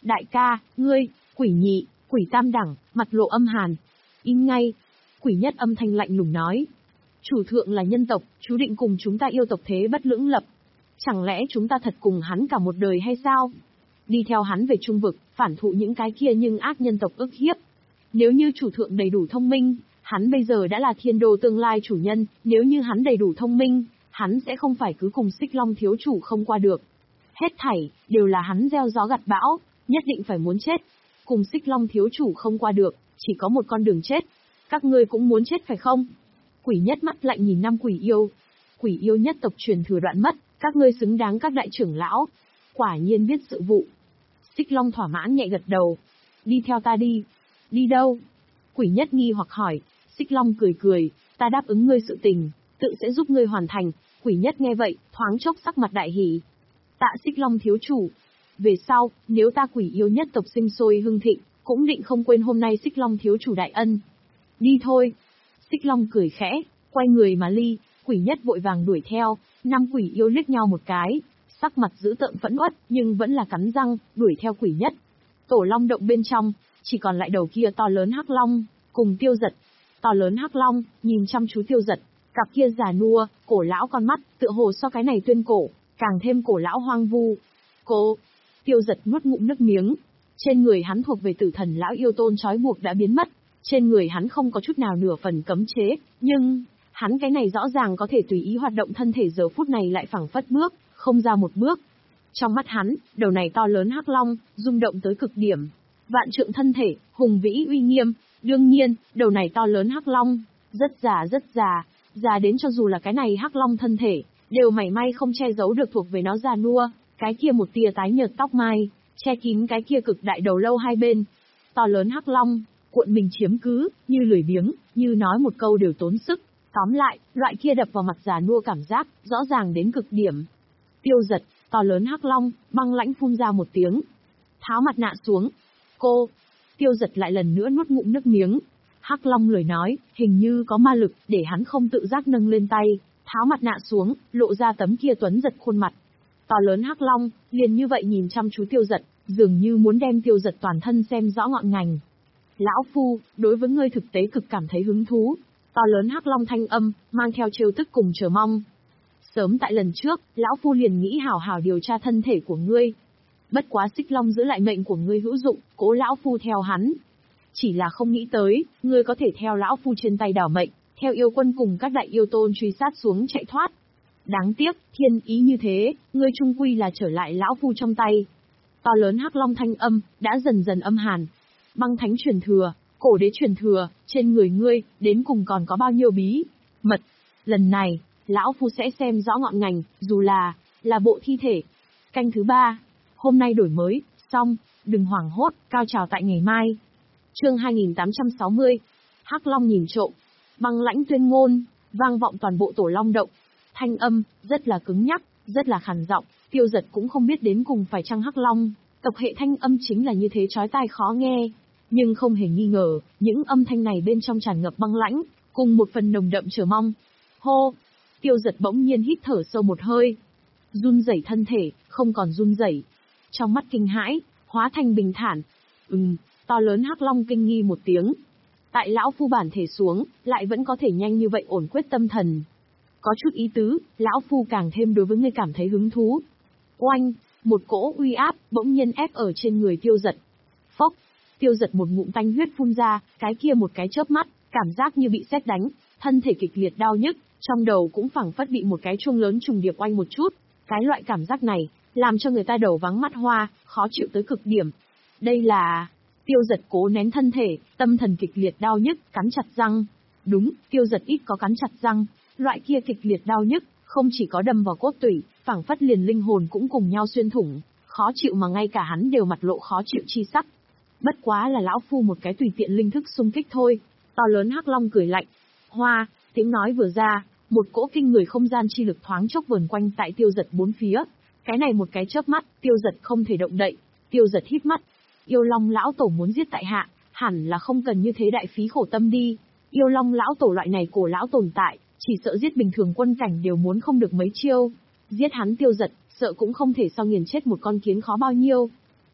Đại ca, ngươi, quỷ nhị, quỷ tam đẳng, mặt lộ âm hàn. Im ngay. Quỷ nhất âm thanh lạnh lùng nói. Chủ thượng là nhân tộc, chú định cùng chúng ta yêu tộc thế bất lưỡng lập. Chẳng lẽ chúng ta thật cùng hắn cả một đời hay sao? Đi theo hắn về trung vực, phản thụ những cái kia nhưng ác nhân tộc ức hiếp. Nếu như chủ thượng đầy đủ thông minh, hắn bây giờ đã là thiên đô tương lai chủ nhân, nếu như hắn đầy đủ thông minh, hắn sẽ không phải cứ cùng Xích Long thiếu chủ không qua được. Hết thảy, đều là hắn gieo gió gặt bão, nhất định phải muốn chết. Cùng Xích Long thiếu chủ không qua được, chỉ có một con đường chết. Các ngươi cũng muốn chết phải không? Quỷ nhất mắt lạnh nhìn năm quỷ yêu. Quỷ yêu nhất tộc truyền thừa đoạn mất, các ngươi xứng đáng các đại trưởng lão. Quả nhiên biết sự vụ. Xích Long thỏa mãn nhẹ gật đầu. Đi theo ta đi. Đi đâu? Quỷ nhất nghi hoặc hỏi. Xích Long cười cười, ta đáp ứng ngươi sự tình, tự sẽ giúp ngươi hoàn thành. Quỷ nhất nghe vậy, thoáng chốc sắc mặt đại hỉ. Tạ Xích Long thiếu chủ. Về sau, nếu ta quỷ yêu nhất tộc sinh sôi hưng thịnh, cũng định không quên hôm nay Xích Long thiếu chủ đại ân. Đi thôi. Xích Long cười khẽ, quay người mà ly, quỷ nhất vội vàng đuổi theo, năm quỷ yêu liếc nhau một cái, sắc mặt dữ tợn phẫn uất, nhưng vẫn là cắn răng, đuổi theo quỷ nhất. Tổ Long động bên trong, chỉ còn lại đầu kia to lớn hắc long, cùng Tiêu Giật. To lớn hắc long, nhìn chăm chú Tiêu Giật, cặp kia già nua, cổ lão con mắt, tựa hồ so cái này tuyên cổ, càng thêm cổ lão hoang vu. Cô, Tiêu Giật nuốt ngụm nước miếng, trên người hắn thuộc về tử thần lão yêu tôn trói buộc đã biến mất, trên người hắn không có chút nào nửa phần cấm chế, nhưng, hắn cái này rõ ràng có thể tùy ý hoạt động thân thể giờ phút này lại phẳng phất bước, không ra một bước. Trong mắt hắn, đầu này to lớn hắc long, rung động tới cực điểm. Vạn trượng thân thể, hùng vĩ uy nghiêm, đương nhiên, đầu này to lớn hắc long, rất già rất già, già đến cho dù là cái này hắc long thân thể, đều mảy may không che giấu được thuộc về nó già nua, cái kia một tia tái nhợt tóc mai, che kín cái kia cực đại đầu lâu hai bên. To lớn hắc long, cuộn mình chiếm cứ, như lười biếng, như nói một câu đều tốn sức. Tóm lại, loại kia đập vào mặt già nua cảm giác, rõ ràng đến cực điểm. Tiêu Giật, to lớn hắc long, băng lãnh phun ra một tiếng. Tháo mặt nạ xuống. Cô. Tiêu Giật lại lần nữa nuốt ngụm nước miếng. Hắc long lời nói, hình như có ma lực, để hắn không tự giác nâng lên tay, tháo mặt nạ xuống, lộ ra tấm kia tuấn giật khuôn mặt. To lớn hắc long, liền như vậy nhìn chăm chú Tiêu Giật, dường như muốn đem Tiêu Giật toàn thân xem rõ ngọn ngành. Lão phu, đối với ngươi thực tế cực cảm thấy hứng thú. To lớn hắc long thanh âm, mang theo trêu tức cùng chờ mong. Sớm tại lần trước, lão phu liền nghĩ hảo hảo điều tra thân thể của ngươi. Bất quá Xích Long giữ lại mệnh của ngươi hữu dụng, cố lão phu theo hắn. Chỉ là không nghĩ tới, ngươi có thể theo lão phu trên tay đảo mệnh, theo yêu quân cùng các đại yêu tôn truy sát xuống chạy thoát. Đáng tiếc, thiên ý như thế, ngươi trung quy là trở lại lão phu trong tay. To lớn hắc long thanh âm, đã dần dần âm hàn. Băng thánh truyền thừa, cổ đế truyền thừa, trên người ngươi, đến cùng còn có bao nhiêu bí mật. Lần này, lão phu sẽ xem rõ ngọn ngành, dù là, là bộ thi thể. Canh thứ ba, hôm nay đổi mới, xong, đừng hoảng hốt, cao trào tại ngày mai. Chương hai nghìn tám trăm sáu mươi, Hắc Long nhìn trộm, băng lãnh tuyên ngôn, vang vọng toàn bộ Tổ Long động. Thanh âm, rất là cứng nhắc, rất là khàn giọng, Tiêu Giật cũng không biết đến cùng phải chăng Hắc Long, tộc hệ thanh âm chính là như thế chói tai khó nghe. Nhưng không hề nghi ngờ, những âm thanh này bên trong tràn ngập băng lãnh, cùng một phần nồng đậm chờ mong. Hô! Tiêu Giật bỗng nhiên hít thở sâu một hơi. Run rẩy thân thể, không còn run rẩy. Trong mắt kinh hãi, hóa thành bình thản. Ừm, to lớn hắc long kinh nghi một tiếng. Tại lão phu bản thể xuống, lại vẫn có thể nhanh như vậy ổn quyết tâm thần. Có chút ý tứ, lão phu càng thêm đối với ngươi cảm thấy hứng thú. Oanh! Một cỗ uy áp, bỗng nhiên ép ở trên người Tiêu Giật. Phốc! Tiêu Giật một ngụm tanh huyết phun ra, cái kia một cái chớp mắt, cảm giác như bị sét đánh, thân thể kịch liệt đau nhức, trong đầu cũng phảng phất bị một cái chuông lớn trùng điệp oanh một chút. Cái loại cảm giác này, làm cho người ta đầu váng mắt hoa, khó chịu tới cực điểm. Đây là... Tiêu Giật cố nén thân thể, tâm thần kịch liệt đau nhức, cắn chặt răng. Đúng, Tiêu Giật ít có cắn chặt răng, loại kia kịch liệt đau nhức, không chỉ có đâm vào cốt tủy, phảng phất liền linh hồn cũng cùng nhau xuyên thủng, khó chịu mà ngay cả hắn đều mặt lộ khó chịu chi sắc. Bất quá là lão phu một cái tùy tiện linh thức xung kích thôi. To lớn hắc long cười lạnh. Hoa, tiếng nói vừa ra, một cỗ kinh người không gian chi lực thoáng chốc vờn quanh tại Tiêu Giật bốn phía. Cái này một cái chớp mắt, Tiêu Giật không thể động đậy. Tiêu Giật hít mắt. Yêu Long lão tổ muốn giết tại hạ, hẳn là không cần như thế đại phí khổ tâm đi. Yêu Long lão tổ loại này cổ lão tồn tại, chỉ sợ giết bình thường quân cảnh đều muốn không được mấy chiêu. Giết hắn Tiêu Giật, sợ cũng không thể so nghiền chết một con kiến khó bao nhiêu.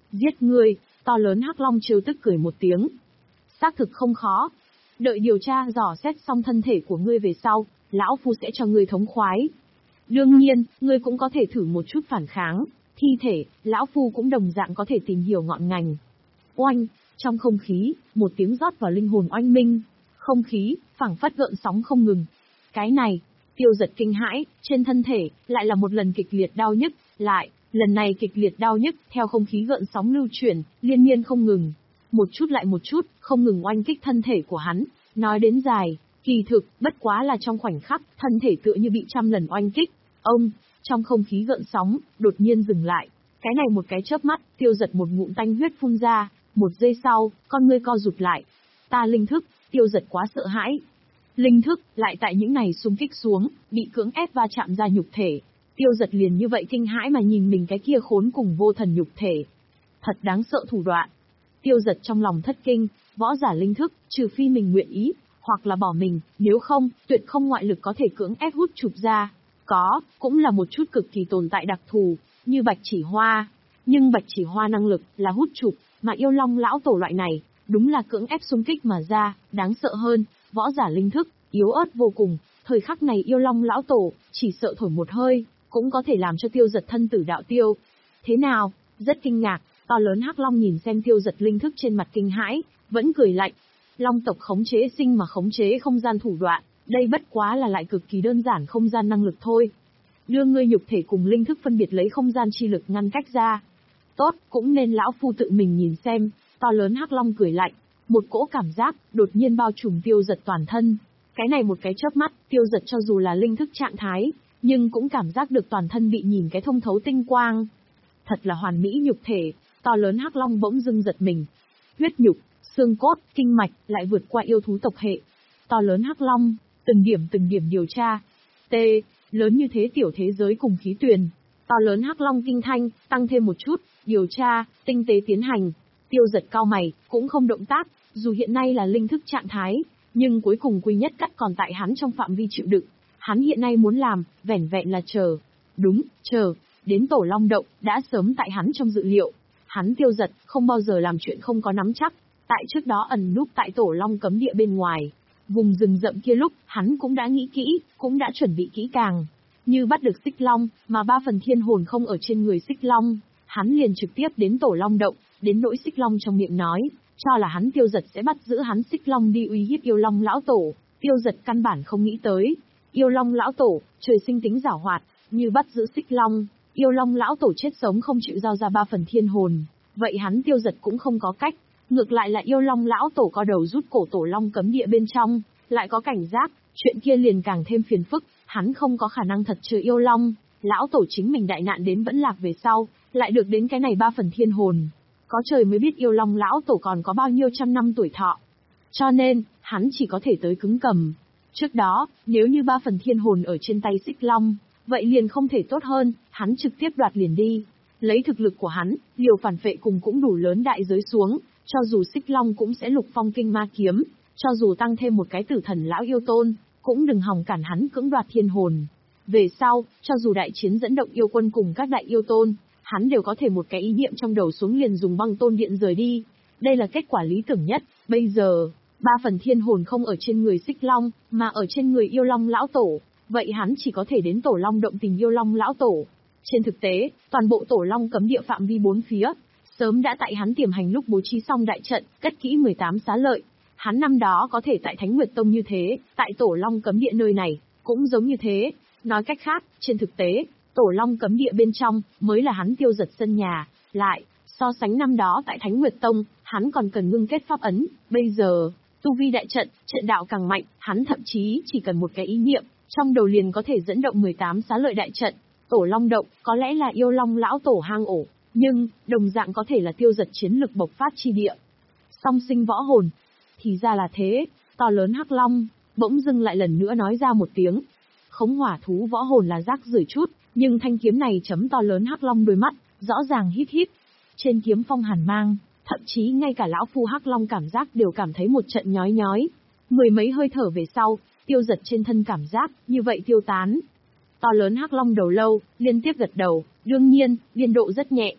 Giết ngươi, to lớn hắc long trêu tức cười một tiếng. Xác thực không khó. Đợi điều tra dò xét xong thân thể của ngươi về sau, lão phu sẽ cho ngươi thống khoái. Đương nhiên, ngươi cũng có thể thử một chút phản kháng. Thi thể, lão phu cũng đồng dạng có thể tìm hiểu ngọn ngành. Oanh, trong không khí, một tiếng rót vào linh hồn oanh minh. Không khí, phảng phất gợn sóng không ngừng. Cái này, Tiêu Giật kinh hãi, trên thân thể, lại là một lần kịch liệt đau nhức, lại, lần này kịch liệt đau nhức, theo không khí gợn sóng lưu chuyển, liên miên không ngừng. Một chút lại một chút, không ngừng oanh kích thân thể của hắn. Nói đến dài, kỳ thực, bất quá là trong khoảnh khắc, thân thể tựa như bị trăm lần oanh kích. Ông, trong không khí gợn sóng, đột nhiên dừng lại. Cái này một cái chớp mắt, Tiêu Giật một ngụm tanh huyết phun ra, một giây sau, con ngươi co rụt lại. Ta linh thức, Tiêu Giật quá sợ hãi. Linh thức, lại tại những này xung kích xuống, bị cưỡng ép va chạm ra nhục thể. Tiêu Giật liền như vậy kinh hãi mà nhìn mình cái kia khốn cùng vô thần nhục thể. Thật đáng sợ thủ đoạn. Tiêu Giật trong lòng thất kinh, võ giả linh thức, trừ phi mình nguyện ý, hoặc là bỏ mình, nếu không, tuyệt không ngoại lực có thể cưỡng ép hút chụp ra. Có, cũng là một chút cực kỳ tồn tại đặc thù, như Bạch Chỉ Hoa. Nhưng Bạch Chỉ Hoa năng lực là hút chụp, mà yêu long lão tổ loại này, đúng là cưỡng ép xung kích mà ra, đáng sợ hơn, võ giả linh thức, yếu ớt vô cùng, thời khắc này yêu long lão tổ, chỉ sợ thổi một hơi, cũng có thể làm cho Tiêu Giật thân tử đạo tiêu. Thế nào? Rất kinh ngạc, to lớn hắc long nhìn xem Tiêu Giật linh thức trên mặt kinh hãi, vẫn cười lạnh. Long tộc khống chế sinh mà khống chế không gian thủ đoạn, đây bất quá là lại cực kỳ đơn giản không gian năng lực thôi. Đưa ngươi nhục thể cùng linh thức phân biệt lấy không gian chi lực ngăn cách ra. Tốt, cũng nên lão phu tự mình nhìn xem, to lớn hắc long cười lạnh, một cỗ cảm giác đột nhiên bao trùm Tiêu Giật toàn thân. Cái này một cái chớp mắt, Tiêu Giật cho dù là linh thức trạng thái, nhưng cũng cảm giác được toàn thân bị nhìn cái thông thấu tinh quang. Thật là hoàn mỹ nhục thể, to lớn hắc long bỗng dưng giật mình. Huyết nhục, xương cốt, kinh mạch, lại vượt qua yêu thú tộc hệ. To lớn hắc long, từng điểm từng điểm điều tra. T, lớn như thế tiểu thế giới cùng khí tuyền. To lớn hắc long kinh thanh, tăng thêm một chút, điều tra, tinh tế tiến hành. Tiêu Giật cao mày, cũng không động tác, dù hiện nay là linh thức trạng thái, nhưng cuối cùng quy nhất cắt còn tại hắn trong phạm vi chịu đựng. Hắn hiện nay muốn làm, vẻn vẹn là chờ. Đúng, chờ, đến Tổ Long Động, đã sớm tại hắn trong dự liệu. Hắn Tiêu Giật, không bao giờ làm chuyện không có nắm chắc. Tại trước đó ẩn núp tại Tổ Long cấm địa bên ngoài. Vùng rừng rậm kia lúc, hắn cũng đã nghĩ kỹ, cũng đã chuẩn bị kỹ càng. Như bắt được Xích Long, mà ba phần thiên hồn không ở trên người Xích Long, hắn liền trực tiếp đến Tổ Long Động, đến nỗi Xích Long trong miệng nói, cho là hắn Tiêu Giật sẽ bắt giữ hắn Xích Long đi uy hiếp yêu long lão tổ. Tiêu Giật căn bản không nghĩ tới. Yêu long lão tổ, trời sinh tính giảo hoạt, như bắt giữ Xích Long, yêu long lão tổ chết sống không chịu giao ra ba phần thiên hồn. Vậy hắn Tiêu Giật cũng không có cách. Ngược lại là yêu long lão tổ có đầu rút cổ Tổ Long cấm địa bên trong, lại có cảnh giác, chuyện kia liền càng thêm phiền phức, hắn không có khả năng thật trừ yêu long, lão tổ chính mình đại nạn đến vẫn lạc về sau, lại được đến cái này ba phần thiên hồn. Có trời mới biết yêu long lão tổ còn có bao nhiêu trăm năm tuổi thọ. Cho nên, hắn chỉ có thể tới cứng cầm. Trước đó, nếu như ba phần thiên hồn ở trên tay Xích Long, vậy liền không thể tốt hơn, hắn trực tiếp đoạt liền đi. Lấy thực lực của hắn, liều phản phệ cùng cũng đủ lớn đại giới xuống, cho dù Xích Long cũng sẽ lục phong kinh ma kiếm, cho dù tăng thêm một cái tử thần lão yêu tôn, cũng đừng hòng cản hắn cưỡng đoạt thiên hồn. Về sau, cho dù đại chiến dẫn động yêu quân cùng các đại yêu tôn, hắn đều có thể một cái ý niệm trong đầu xuống liền dùng băng tôn điện rời đi. Đây là kết quả lý tưởng nhất. Bây giờ, ba phần thiên hồn không ở trên người Xích Long, mà ở trên người yêu long lão tổ. Vậy hắn chỉ có thể đến Tổ Long Động tìm yêu long lão tổ. Trên thực tế, toàn bộ Tổ Long cấm địa phạm vi bốn phía, sớm đã tại hắn tiềm hành lúc bố trí xong đại trận, cất kỹ mười tám xá lợi. Hắn năm đó có thể tại Thánh Nguyệt Tông như thế, tại Tổ Long cấm địa nơi này, cũng giống như thế. Nói cách khác, trên thực tế, Tổ Long cấm địa bên trong, mới là hắn Tiêu Giật sân nhà. Lại, so sánh năm đó tại Thánh Nguyệt Tông, hắn còn cần ngưng kết pháp ấn. Bây giờ, tu vi đại trận, trận đạo càng mạnh, hắn thậm chí chỉ cần một cái ý niệm, trong đầu liền có thể dẫn động mười tám xá lợi đại trận. Tổ Long Động, có lẽ là yêu long lão tổ hang ổ, nhưng, đồng dạng có thể là Tiêu Giật chiến lực bộc phát chi địa. Song sinh võ hồn. Thì ra là thế, to lớn hắc long, bỗng dưng lại lần nữa nói ra một tiếng. Khống hỏa thú võ hồn là rác rưởi chút, nhưng thanh kiếm này chấm to lớn hắc long đôi mắt, rõ ràng hít hít. Trên kiếm phong hàn mang, thậm chí ngay cả lão phu hắc long cảm giác đều cảm thấy một trận nhói nhói. Mười mấy hơi thở về sau, Tiêu Giật trên thân cảm giác, như vậy tiêu tán. To lớn hắc long đầu lâu, liên tiếp gật đầu, đương nhiên, biên độ rất nhẹ.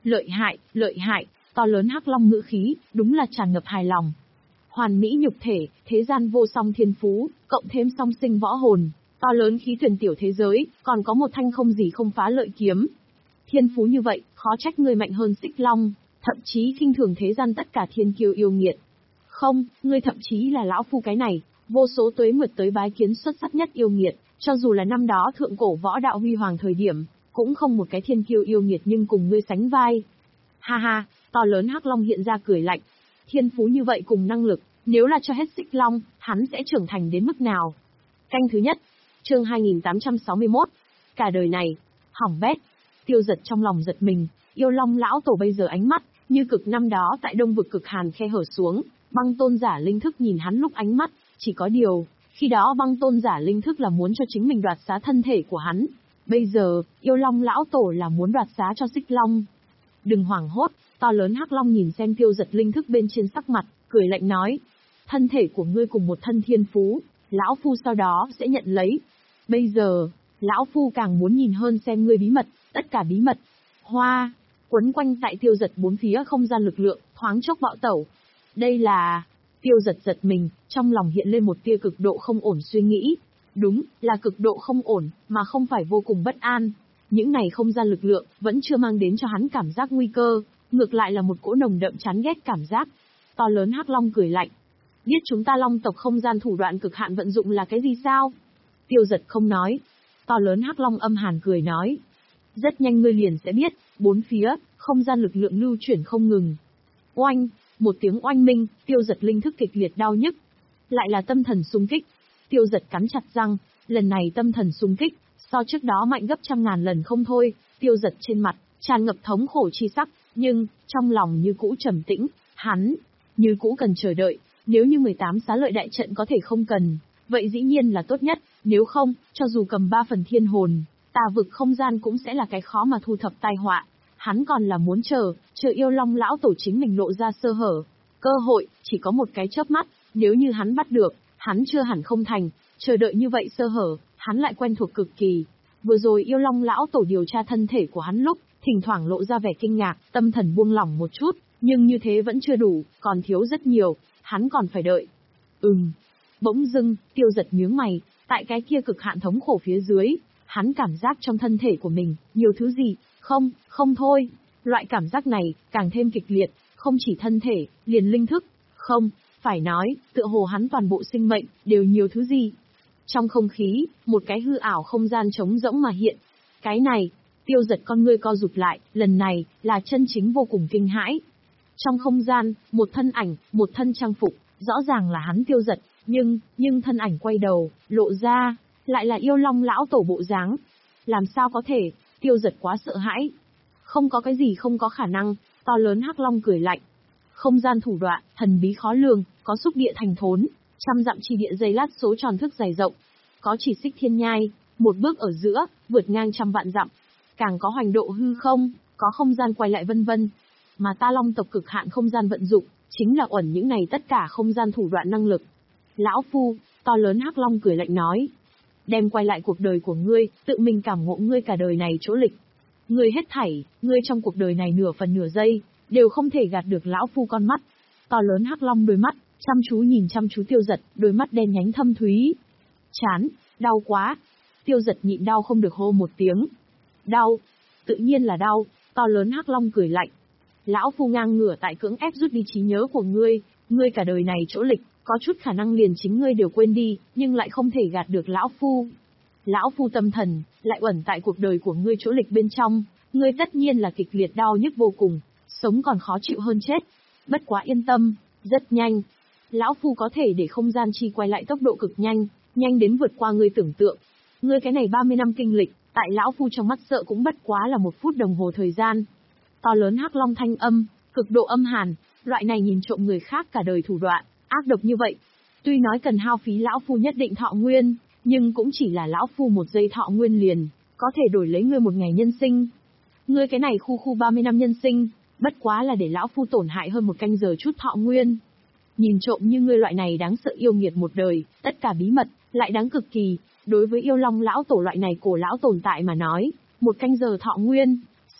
Lợi hại, lợi hại, to lớn hắc long ngữ khí, đúng là tràn ngập hài lòng. Hoàn mỹ nhục thể, thế gian vô song thiên phú, cộng thêm song sinh võ hồn, to lớn khí thuyền tiểu thế giới, còn có một thanh không gì không phá lợi kiếm. Thiên phú như vậy, khó trách ngươi mạnh hơn Xích Long, thậm chí khinh thường thế gian tất cả thiên kiêu yêu nghiệt. Không, ngươi thậm chí là lão phu cái này, vô số tuế nguyệt tới bái kiến xuất sắc nhất yêu nghiệt, cho dù là năm đó thượng cổ võ đạo huy hoàng thời điểm, cũng không một cái thiên kiêu yêu nghiệt nhưng cùng ngươi sánh vai. Ha ha, to lớn hắc long hiện ra cười lạnh. Thiên phú như vậy cùng năng lực, nếu là cho hết Xích Long, hắn sẽ trưởng thành đến mức nào? Canh thứ nhất, chương hai nghìn tám trăm sáu mươi mốt. Cả đời này, hỏng bét. Tiêu Giật trong lòng giật mình, yêu long lão tổ bây giờ ánh mắt, như cực năm đó tại đông vực cực hàn khe hở xuống, băng tôn giả linh thức nhìn hắn lúc ánh mắt, chỉ có điều, khi đó băng tôn giả linh thức là muốn cho chính mình đoạt xá thân thể của hắn. Bây giờ, yêu long lão tổ là muốn đoạt xá cho Xích Long. Đừng hoảng hốt, to lớn hắc long nhìn xem Tiêu Giật linh thức bên trên sắc mặt, cười lạnh nói. Thân thể của ngươi cùng một thân thiên phú, lão phu sau đó sẽ nhận lấy. Bây giờ, lão phu càng muốn nhìn hơn xem ngươi bí mật, tất cả bí mật. Hoa, quấn quanh tại Tiêu Giật bốn phía không gian lực lượng, thoáng chốc bạo tẩu. Đây là... Tiêu Giật giật mình, trong lòng hiện lên một tia cực độ không ổn suy nghĩ. Đúng, là cực độ không ổn, mà không phải vô cùng bất an. Những này không gian lực lượng, vẫn chưa mang đến cho hắn cảm giác nguy cơ, ngược lại là một cỗ nồng đậm chán ghét cảm giác. To lớn hắc long cười lạnh. Biết chúng ta long tộc không gian thủ đoạn cực hạn vận dụng là cái gì sao? Tiêu Giật không nói. To lớn hắc long âm hàn cười nói. Rất nhanh ngươi liền sẽ biết, bốn phía, không gian lực lượng lưu chuyển không ngừng. Oanh, một tiếng oanh minh, Tiêu Giật linh thức kịch liệt đau nhức. Lại là tâm thần xung kích. Tiêu Giật cắn chặt răng, lần này tâm thần xung kích, so trước đó mạnh gấp trăm ngàn lần không thôi. Tiêu Giật trên mặt, tràn ngập thống khổ chi sắc, nhưng, trong lòng như cũ trầm tĩnh, hắn, như cũ cần chờ đợi. Nếu như mười tám xá lợi đại trận có thể không cần, vậy dĩ nhiên là tốt nhất, nếu không, cho dù cầm ba phần thiên hồn, tà vực không gian cũng sẽ là cái khó mà thu thập tai họa. Hắn còn là muốn chờ, chờ yêu long lão tổ chính mình lộ ra sơ hở. Cơ hội, chỉ có một cái chớp mắt, nếu như hắn bắt được, hắn chưa hẳn không thành, chờ đợi như vậy sơ hở, hắn lại quen thuộc cực kỳ. Vừa rồi yêu long lão tổ điều tra thân thể của hắn lúc, thỉnh thoảng lộ ra vẻ kinh ngạc, tâm thần buông lỏng một chút, nhưng như thế vẫn chưa đủ, còn thiếu rất nhiều, hắn còn phải đợi. Ừm. Bỗng dưng, Tiêu Giật nhướng mày, tại cái kia cực hạn thống khổ phía dưới, hắn cảm giác trong thân thể của mình, nhiều thứ gì, không, không thôi. Loại cảm giác này, càng thêm kịch liệt, không chỉ thân thể, liền linh thức, không, phải nói, tựa hồ hắn toàn bộ sinh mệnh, đều nhiều thứ gì. Trong không khí, một cái hư ảo không gian trống rỗng mà hiện. Cái này, Tiêu Giật con ngươi co rụt lại, lần này, là chân chính vô cùng kinh hãi. Trong không gian, một thân ảnh, một thân trang phục, rõ ràng là hắn Tiêu Giật, nhưng, nhưng thân ảnh quay đầu, lộ ra, lại là yêu long lão tổ bộ dáng. Làm sao có thể, Tiêu Giật quá sợ hãi. Không có cái gì không có khả năng, to lớn hắc long cười lạnh. Không gian thủ đoạn, thần bí khó lường, có xúc địa thành thốn, trăm dặm chi địa dây lát số tròn thức dày rộng. Có chỉ xích thiên nhai, một bước ở giữa, vượt ngang trăm vạn dặm. Càng có hoành độ hư không, có không gian quay lại vân vân. Mà ta long tộc cực hạn không gian vận dụng, chính là uẩn những này tất cả không gian thủ đoạn năng lực. Lão phu, to lớn hắc long cười lạnh nói. Đem quay lại cuộc đời của ngươi, tự mình cảm ngộ ngươi cả đời này chỗ lịch. Ngươi hết thảy, ngươi trong cuộc đời này nửa phần nửa giây, đều không thể gạt được lão phu con mắt. To lớn hắc long đôi mắt, chăm chú nhìn chăm chú Tiêu Giật, đôi mắt đen nhánh thâm thúy. Chán, đau quá. Tiêu Giật nhịn đau không được hô một tiếng. Đau, tự nhiên là đau, to lớn hắc long cười lạnh. Lão phu ngang ngửa tại cưỡng ép rút đi trí nhớ của ngươi, ngươi cả đời này chỗ lịch, có chút khả năng liền chính ngươi đều quên đi, nhưng lại không thể gạt được lão phu. Lão phu tâm thần, lại uẩn tại cuộc đời của ngươi chỗ lịch bên trong, ngươi tất nhiên là kịch liệt đau nhức vô cùng, sống còn khó chịu hơn chết. Bất quá yên tâm, rất nhanh. Lão phu có thể để không gian chi quay lại tốc độ cực nhanh, nhanh đến vượt qua ngươi tưởng tượng. Ngươi cái này ba mươi năm kinh lịch, tại lão phu trong mắt sợ cũng bất quá là một phút đồng hồ thời gian. To lớn hắc long thanh âm, cực độ âm hàn, loại này nhìn trộm người khác cả đời thủ đoạn, ác độc như vậy. Tuy nói cần hao phí lão phu nhất định thọ nguyên, nhưng cũng chỉ là lão phu một giây thọ nguyên liền, có thể đổi lấy ngươi một ngày nhân sinh. Ngươi cái này khu khu ba mươi năm nhân sinh, bất quá là để lão phu tổn hại hơn một canh giờ chút thọ nguyên. Nhìn trộm như ngươi loại này đáng sợ yêu nghiệt một đời, tất cả bí mật, lại đáng cực kỳ, đối với yêu long lão tổ loại này cổ lão tồn tại mà nói, một canh giờ thọ nguyên,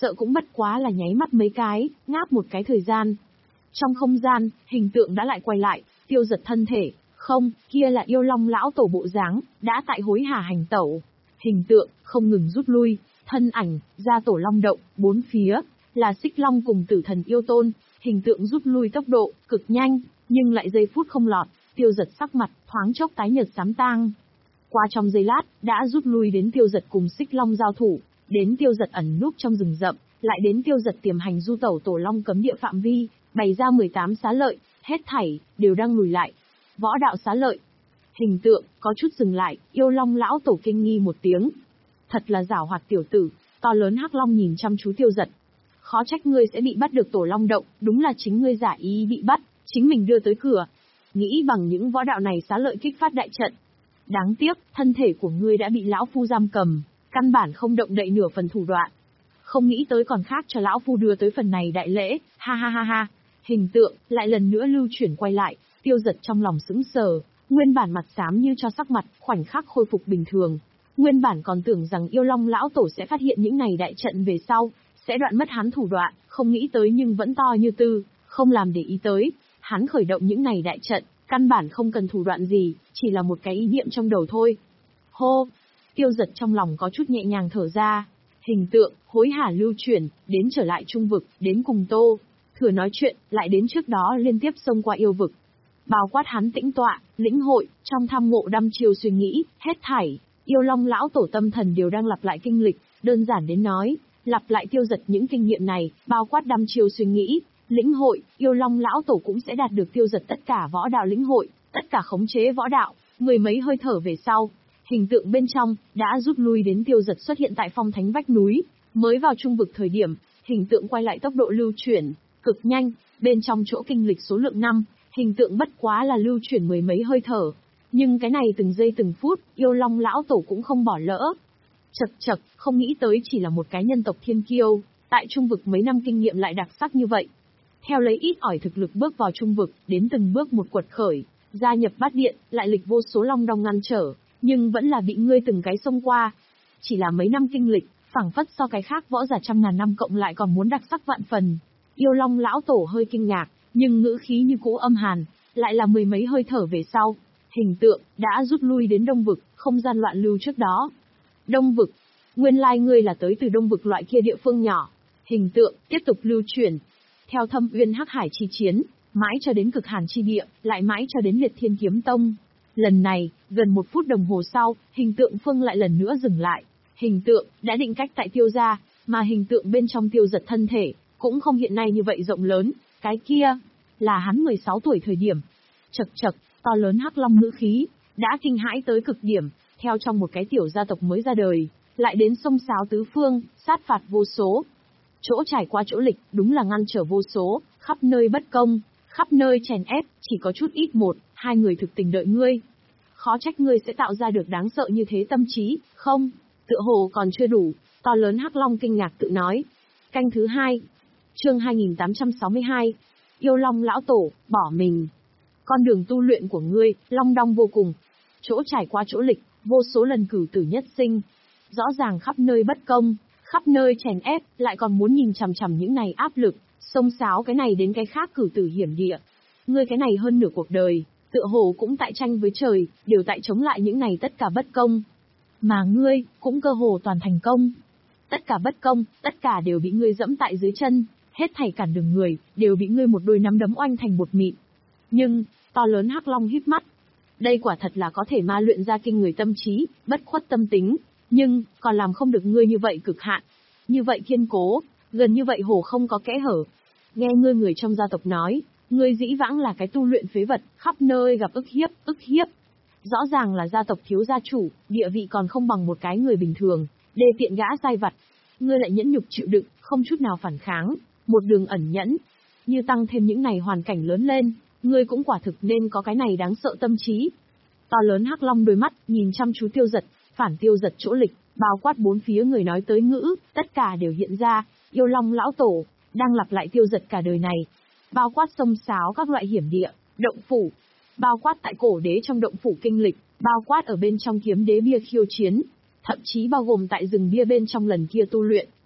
sợ cũng bất quá là nháy mắt mấy cái, ngáp một cái thời gian. Trong không gian, hình tượng đã lại quay lại, Tiêu Giật thân thể, không, kia là yêu long lão tổ bộ dáng, đã tại hối hả hành tẩu. Hình tượng, không ngừng rút lui, thân ảnh, ra tổ long động, bốn phía, là xích long cùng tử thần yêu tôn, hình tượng rút lui tốc độ, cực nhanh, nhưng lại giây phút không lọt, Tiêu Giật sắc mặt, thoáng chốc tái nhợt xám tang. Qua trong giây lát, đã rút lui đến Tiêu Giật cùng xích long giao thủ, đến Tiêu Giật ẩn núp trong rừng rậm, lại đến Tiêu Giật tiềm hành du tẩu tổ long cấm địa phạm vi, bày ra mười tám xá lợi, hết thảy, đều đang lùi lại. Võ đạo xá lợi. Hình tượng, có chút dừng lại, yêu long lão tổ kinh nghi một tiếng. Thật là giảo hoạt tiểu tử, to lớn hắc long nhìn chăm chú Tiêu Giật. Khó trách ngươi sẽ bị bắt được tổ long động, đúng là chính ngươi giả ý bị bắt, chính mình đưa tới cửa. Nghĩ bằng những võ đạo này xá lợi kích phát đại trận. Đáng tiếc, thân thể của ngươi đã bị lão phu giam cầm, căn bản không động đậy nửa phần thủ đoạn. Không nghĩ tới còn khác cho lão phu đưa tới phần này đại lễ, ha ha ha ha. Hình tượng, lại lần nữa lưu chuyển quay lại, Tiêu Giật trong lòng sững sờ, nguyên bản mặt xám như cho sắc mặt, khoảnh khắc khôi phục bình thường. Nguyên bản còn tưởng rằng yêu long lão tổ sẽ phát hiện những này đại trận về sau, sẽ đoạn mất hắn thủ đoạn, không nghĩ tới nhưng vẫn to như tư, không làm để ý tới. Hắn khởi động những này đại trận, căn bản không cần thủ đoạn gì, chỉ là một cái ý niệm trong đầu thôi. Hô! Tiêu Giật trong lòng có chút nhẹ nhàng thở ra. Hình tượng, hối hả lưu chuyển, đến trở lại trung vực, đến cùng Tô. Thừa nói chuyện, lại đến trước đó liên tiếp xông qua yêu vực. Bao quát hắn tĩnh tọa, lĩnh hội, trong tham ngộ đăm chiêu suy nghĩ, hết thảy. Yêu long lão tổ tâm thần đều đang lặp lại kinh lịch, đơn giản đến nói, lặp lại Tiêu Giật những kinh nghiệm này, bao quát đăm chiêu suy nghĩ, lĩnh hội, yêu long lão tổ cũng sẽ đạt được Tiêu Giật tất cả võ đạo lĩnh hội, tất cả khống chế võ đạo, mười mấy hơi thở về sau. Hình tượng bên trong, đã rút lui đến Tiêu Giật xuất hiện tại phong thánh vách núi, mới vào trung vực thời điểm, hình tượng quay lại tốc độ lưu chuyển, cực nhanh, bên trong chỗ kinh lịch số lượng năm, hình tượng bất quá là lưu chuyển mười mấy hơi thở. Nhưng cái này từng giây từng phút, yêu long lão tổ cũng không bỏ lỡ. Chật chật, không nghĩ tới chỉ là một cái nhân tộc thiên kiêu, tại trung vực mấy năm kinh nghiệm lại đặc sắc như vậy. Theo lấy ít ỏi thực lực bước vào trung vực, đến từng bước một quật khởi, gia nhập bát điện, lại lịch vô số long đong ngăn trở, nhưng vẫn là bị ngươi từng cái xông qua. Chỉ là mấy năm kinh lịch, phảng phất so cái khác võ giả trăm ngàn năm cộng lại còn muốn đặc sắc vạn phần. Yêu long lão tổ hơi kinh ngạc, nhưng ngữ khí như cũ âm hàn, lại là mười mấy hơi thở về sau. Hình tượng, đã rút lui đến đông vực, không gian loạn lưu trước đó. Đông vực, nguyên lai ngươi là tới từ đông vực loại kia địa phương nhỏ. Hình tượng, tiếp tục lưu chuyển. Theo thâm uyên hắc hải chi chiến, mãi cho đến cực hàn chi địa, lại mãi cho đến liệt thiên kiếm tông. Lần này, gần một phút đồng hồ sau, hình tượng phương lại lần nữa dừng lại. Hình tượng, đã định cách tại Tiêu gia, mà hình tượng bên trong Tiêu Giật thân thể, cũng không hiện nay như vậy rộng lớn, cái kia, là hắn mười sáu tuổi thời điểm. Chật chật, to lớn hắc long ngữ khí, đã kinh hãi tới cực điểm, theo trong một cái tiểu gia tộc mới ra đời, lại đến sông sáo tứ phương, sát phạt vô số. Chỗ trải qua chỗ lịch, đúng là ngăn trở vô số, khắp nơi bất công, khắp nơi chèn ép, chỉ có chút ít một, hai người thực tình đợi ngươi. Khó trách ngươi sẽ tạo ra được đáng sợ như thế tâm trí, không, tựa hồ còn chưa đủ, to lớn hắc long kinh ngạc tự nói. Canh thứ hai, chương hai nghìn tám trăm sáu mươi hai, yêu long lão tổ, bỏ mình. Con đường tu luyện của ngươi, long đong vô cùng. Chỗ trải qua chỗ lịch, vô số lần cử tử nhất sinh. Rõ ràng khắp nơi bất công, khắp nơi chèn ép, lại còn muốn nhìn chằm chằm những này áp lực, xông xáo cái này đến cái khác cử tử hiểm địa. Ngươi cái này hơn nửa cuộc đời, tựa hồ cũng tại tranh với trời, đều tại chống lại những này tất cả bất công. Mà ngươi, cũng cơ hồ toàn thành công. Tất cả bất công, tất cả đều bị ngươi dẫm tại dưới chân, hết thảy cản đường người, đều bị ngươi một đôi nắm đấm oanh thành bột mịn. Nhưng, to lớn hắc long híp mắt. Đây quả thật là có thể ma luyện ra kinh người tâm trí, bất khuất tâm tính, nhưng, còn làm không được ngươi như vậy cực hạn. Như vậy kiên cố, gần như vậy hồ không có kẽ hở. Nghe ngươi người trong gia tộc nói, ngươi dĩ vãng là cái tu luyện phế vật, khắp nơi gặp ức hiếp, ức hiếp. Rõ ràng là gia tộc thiếu gia chủ, địa vị còn không bằng một cái người bình thường, đê tiện gã sai vặt. Ngươi lại nhẫn nhục chịu đựng, không chút nào phản kháng, một đường ẩn nhẫn. Như tăng thêm những này hoàn cảnh lớn lên, ngươi cũng quả thực nên có cái này đáng sợ tâm trí. To lớn hắc long đôi mắt, nhìn chăm chú Tiêu Giật, phản Tiêu Giật chỗ lịch, bao quát bốn phía người nói tới ngữ, tất cả đều hiện ra, yêu long lão tổ, đang lặp lại Tiêu Giật cả đời này. Bao quát sông sáo các loại hiểm địa, động phủ, bao quát tại cổ đế trong động phủ kinh lịch, bao quát ở bên trong kiếm đế bia khiêu chiến, thậm chí bao gồm tại rừng bia bên trong lần kia tu luyện,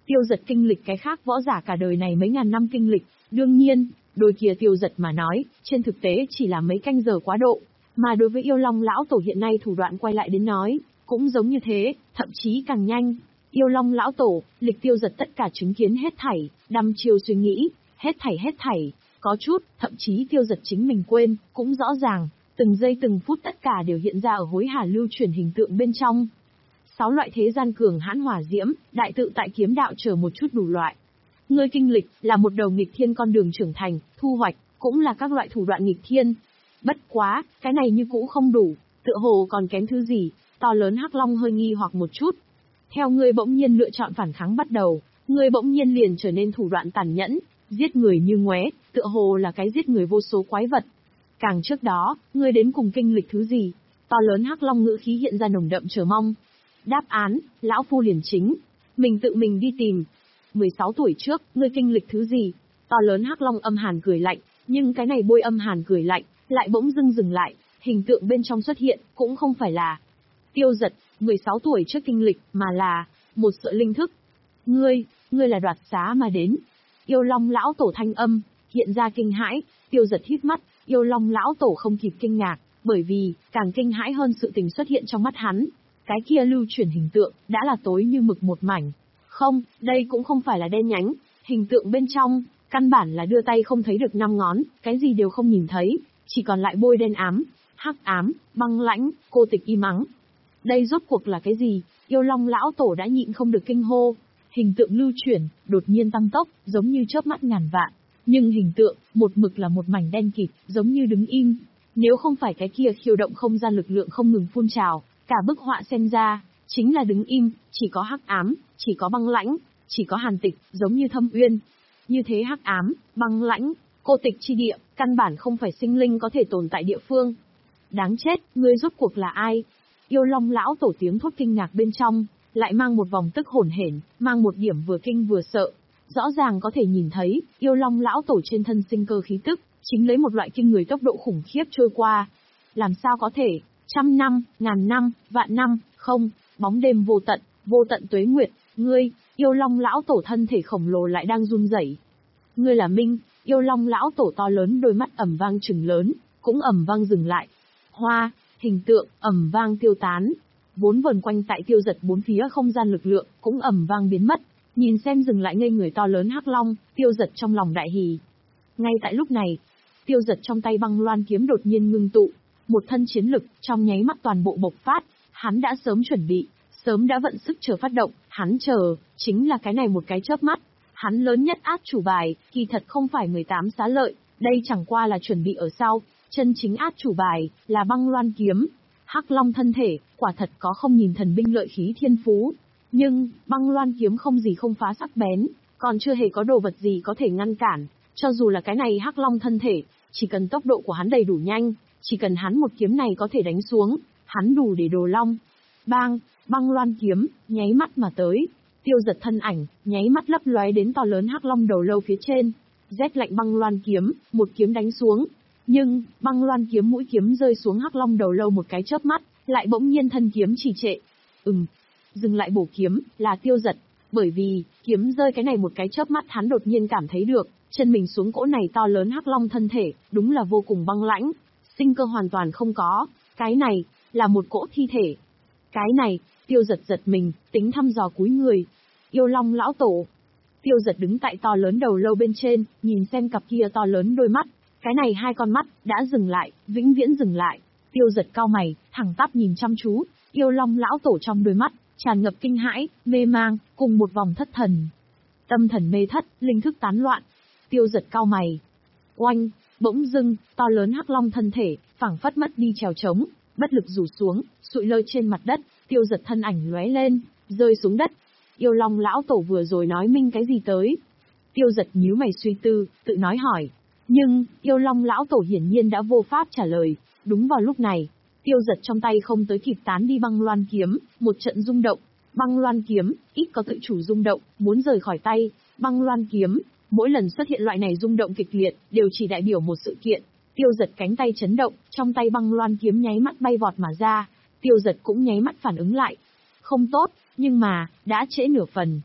Tiêu Giật kinh lịch cái khác võ giả cả đời này mấy ngàn năm kinh lịch, đương nhiên, đôi kia Tiêu Giật mà nói, trên thực tế chỉ là mấy canh giờ quá độ, mà đối với yêu long lão tổ hiện nay thủ đoạn quay lại đến nói, cũng giống như thế, thậm chí càng nhanh. Yêu long lão tổ, lịch Tiêu Giật tất cả chứng kiến hết thảy, đăm chiêu suy nghĩ, hết thảy hết thảy, có chút, thậm chí Tiêu Giật chính mình quên, cũng rõ ràng, từng giây từng phút tất cả đều hiện ra ở hối hả lưu truyền hình tượng bên trong. Sáu loại thế gian cường hãn hỏa diễm, đại tự tại kiếm đạo chờ một chút đủ loại. Ngươi kinh lịch là một đầu nghịch thiên con đường trưởng thành, thu hoạch, cũng là các loại thủ đoạn nghịch thiên. Bất quá, cái này như cũ không đủ, tựa hồ còn kém thứ gì, to lớn Hắc Long hơi nghi hoặc một chút. Theo ngươi bỗng nhiên lựa chọn phản kháng bắt đầu, ngươi bỗng nhiên liền trở nên thủ đoạn tàn nhẫn, giết người như ngoé, tựa hồ là cái giết người vô số quái vật. Càng trước đó, ngươi đến cùng kinh lịch thứ gì? To lớn Hắc Long ngữ khí hiện ra nồng đậm chờ mong. Đáp án, lão phu liền chính. Mình tự mình đi tìm. mười sáu tuổi trước, ngươi kinh lịch thứ gì? To lớn Hắc Long âm hàn cười lạnh, nhưng cái này bôi âm hàn cười lạnh, lại bỗng dưng dừng lại, hình tượng bên trong xuất hiện, cũng không phải là Tiêu Giật, mười sáu tuổi trước kinh lịch, mà là một sợi linh thức. Ngươi, ngươi là đoạt xá mà đến. Yêu Long lão tổ thanh âm, hiện ra kinh hãi, Tiêu Giật hít mắt, Yêu Long lão tổ không kịp kinh ngạc, bởi vì, càng kinh hãi hơn sự tình xuất hiện trong mắt hắn. Cái kia lưu truyền hình tượng, đã là tối như mực một mảnh. Không, đây cũng không phải là đen nhánh, hình tượng bên trong, căn bản là đưa tay không thấy được năm ngón, cái gì đều không nhìn thấy, chỉ còn lại bôi đen ám, hắc ám, băng lãnh, cô tịch im ắng. Đây rốt cuộc là cái gì? Yêu Long lão tổ đã nhịn không được kinh hô. Hình tượng lưu chuyển, đột nhiên tăng tốc, giống như chớp mắt ngàn vạn. Nhưng hình tượng, một mực là một mảnh đen kịt, giống như đứng im. Nếu không phải cái kia khiêu động không gian lực lượng không ngừng phun trào, cả bức họa xem ra, chính là đứng im, chỉ có hắc ám, chỉ có băng lãnh, chỉ có hàn tịch, giống như thâm uyên. Như thế hắc ám, băng lãnh, cô tịch chi địa, căn bản không phải sinh linh có thể tồn tại địa phương. Đáng chết, ngươi rốt cuộc là ai? Yêu Long lão tổ tiếng thốt kinh ngạc bên trong, lại mang một vòng tức hổn hển, mang một điểm vừa kinh vừa sợ. Rõ ràng có thể nhìn thấy, Yêu Long lão tổ trên thân sinh cơ khí tức, chính lấy một loại kinh người tốc độ khủng khiếp trôi qua. Làm sao có thể? Trăm năm, ngàn năm, vạn năm, không, bóng đêm vô tận, vô tận tuế nguyệt, ngươi, Yêu Long lão tổ thân thể khổng lồ lại đang run rẩy. Ngươi là Minh, Yêu Long lão tổ to lớn đôi mắt ầm vang trừng lớn, cũng ầm vang dừng lại. Hoa, hình tượng, ầm vang tiêu tán. Vốn vần quanh tại Tiêu Giật bốn phía không gian lực lượng, cũng ầm vang biến mất. Nhìn xem dừng lại ngây người to lớn Hắc Long, Tiêu Giật trong lòng đại hỉ. Ngay tại lúc này, Tiêu Giật trong tay băng loan kiếm đột nhiên ngưng tụ. Một thân chiến lực, trong nháy mắt toàn bộ bộc phát, hắn đã sớm chuẩn bị, sớm đã vận sức chờ phát động, hắn chờ, chính là cái này một cái chớp mắt. Hắn lớn nhất át chủ bài, kỳ thật không phải mười tám xá lợi, đây chẳng qua là chuẩn bị ở sau, chân chính át chủ bài, là băng loan kiếm. Hắc Long thân thể, quả thật có không nhìn thần binh lợi khí thiên phú. Nhưng, băng loan kiếm không gì không phá sắc bén, còn chưa hề có đồ vật gì có thể ngăn cản, cho dù là cái này Hắc Long thân thể, chỉ cần tốc độ của hắn đầy đủ nhanh, chỉ cần hắn một kiếm này có thể đánh xuống, hắn đủ để đồ long. Bang, băng loan kiếm, nháy mắt mà tới. Tiêu Giật thân ảnh, nháy mắt lấp lóe đến to lớn Hắc Long đầu lâu phía trên. Rét lạnh băng loan kiếm, một kiếm đánh xuống. Nhưng, băng loan kiếm mũi kiếm rơi xuống Hắc Long đầu lâu một cái chớp mắt, lại bỗng nhiên thân kiếm trì trệ. Ừm, dừng lại bổ kiếm, là Tiêu Giật. Bởi vì, kiếm rơi cái này một cái chớp mắt hắn đột nhiên cảm thấy được, chân mình xuống cỗ này to lớn Hắc Long thân thể, đúng là vô cùng băng lãnh. Sinh cơ hoàn toàn không có, cái này, là một cỗ thi thể. Cái này, Tiêu Giật giật mình, tính thăm dò cúi người. Yêu Long lão tổ. Tiêu Giật đứng tại to lớn đầu lâu bên trên, nhìn xem cặp kia to lớn đôi mắt. Cái này hai con mắt, đã dừng lại, vĩnh viễn dừng lại. Tiêu Giật cau mày, thẳng tắp nhìn chăm chú, Yêu Long lão tổ trong đôi mắt, tràn ngập kinh hãi, mê mang, cùng một vòng thất thần. Tâm thần mê thất, linh thức tán loạn. Tiêu Giật cau mày. Oanh, bỗng dưng, to lớn Hắc Long thân thể, phảng phất mất đi trèo trống, bất lực rủ xuống, sụi lơ trên mặt đất, Tiêu Giật thân ảnh lóe lên, rơi xuống đất. Yêu Long lão tổ vừa rồi nói minh cái gì tới? Tiêu Giật nhíu mày suy tư, tự nói hỏi. Nhưng, Yêu Long lão tổ hiển nhiên đã vô pháp trả lời. Đúng vào lúc này, Tiêu Giật trong tay không tới kịp tán đi băng loan kiếm, một trận rung động. Băng loan kiếm, ít có tự chủ rung động, muốn rời khỏi tay. Băng loan kiếm, mỗi lần xuất hiện loại này rung động kịch liệt, đều chỉ đại biểu một sự kiện. Tiêu Giật cánh tay chấn động, trong tay băng loan kiếm nháy mắt bay vọt mà ra. Tiêu Giật cũng nháy mắt phản ứng lại. Không tốt, nhưng mà, đã trễ nửa phần.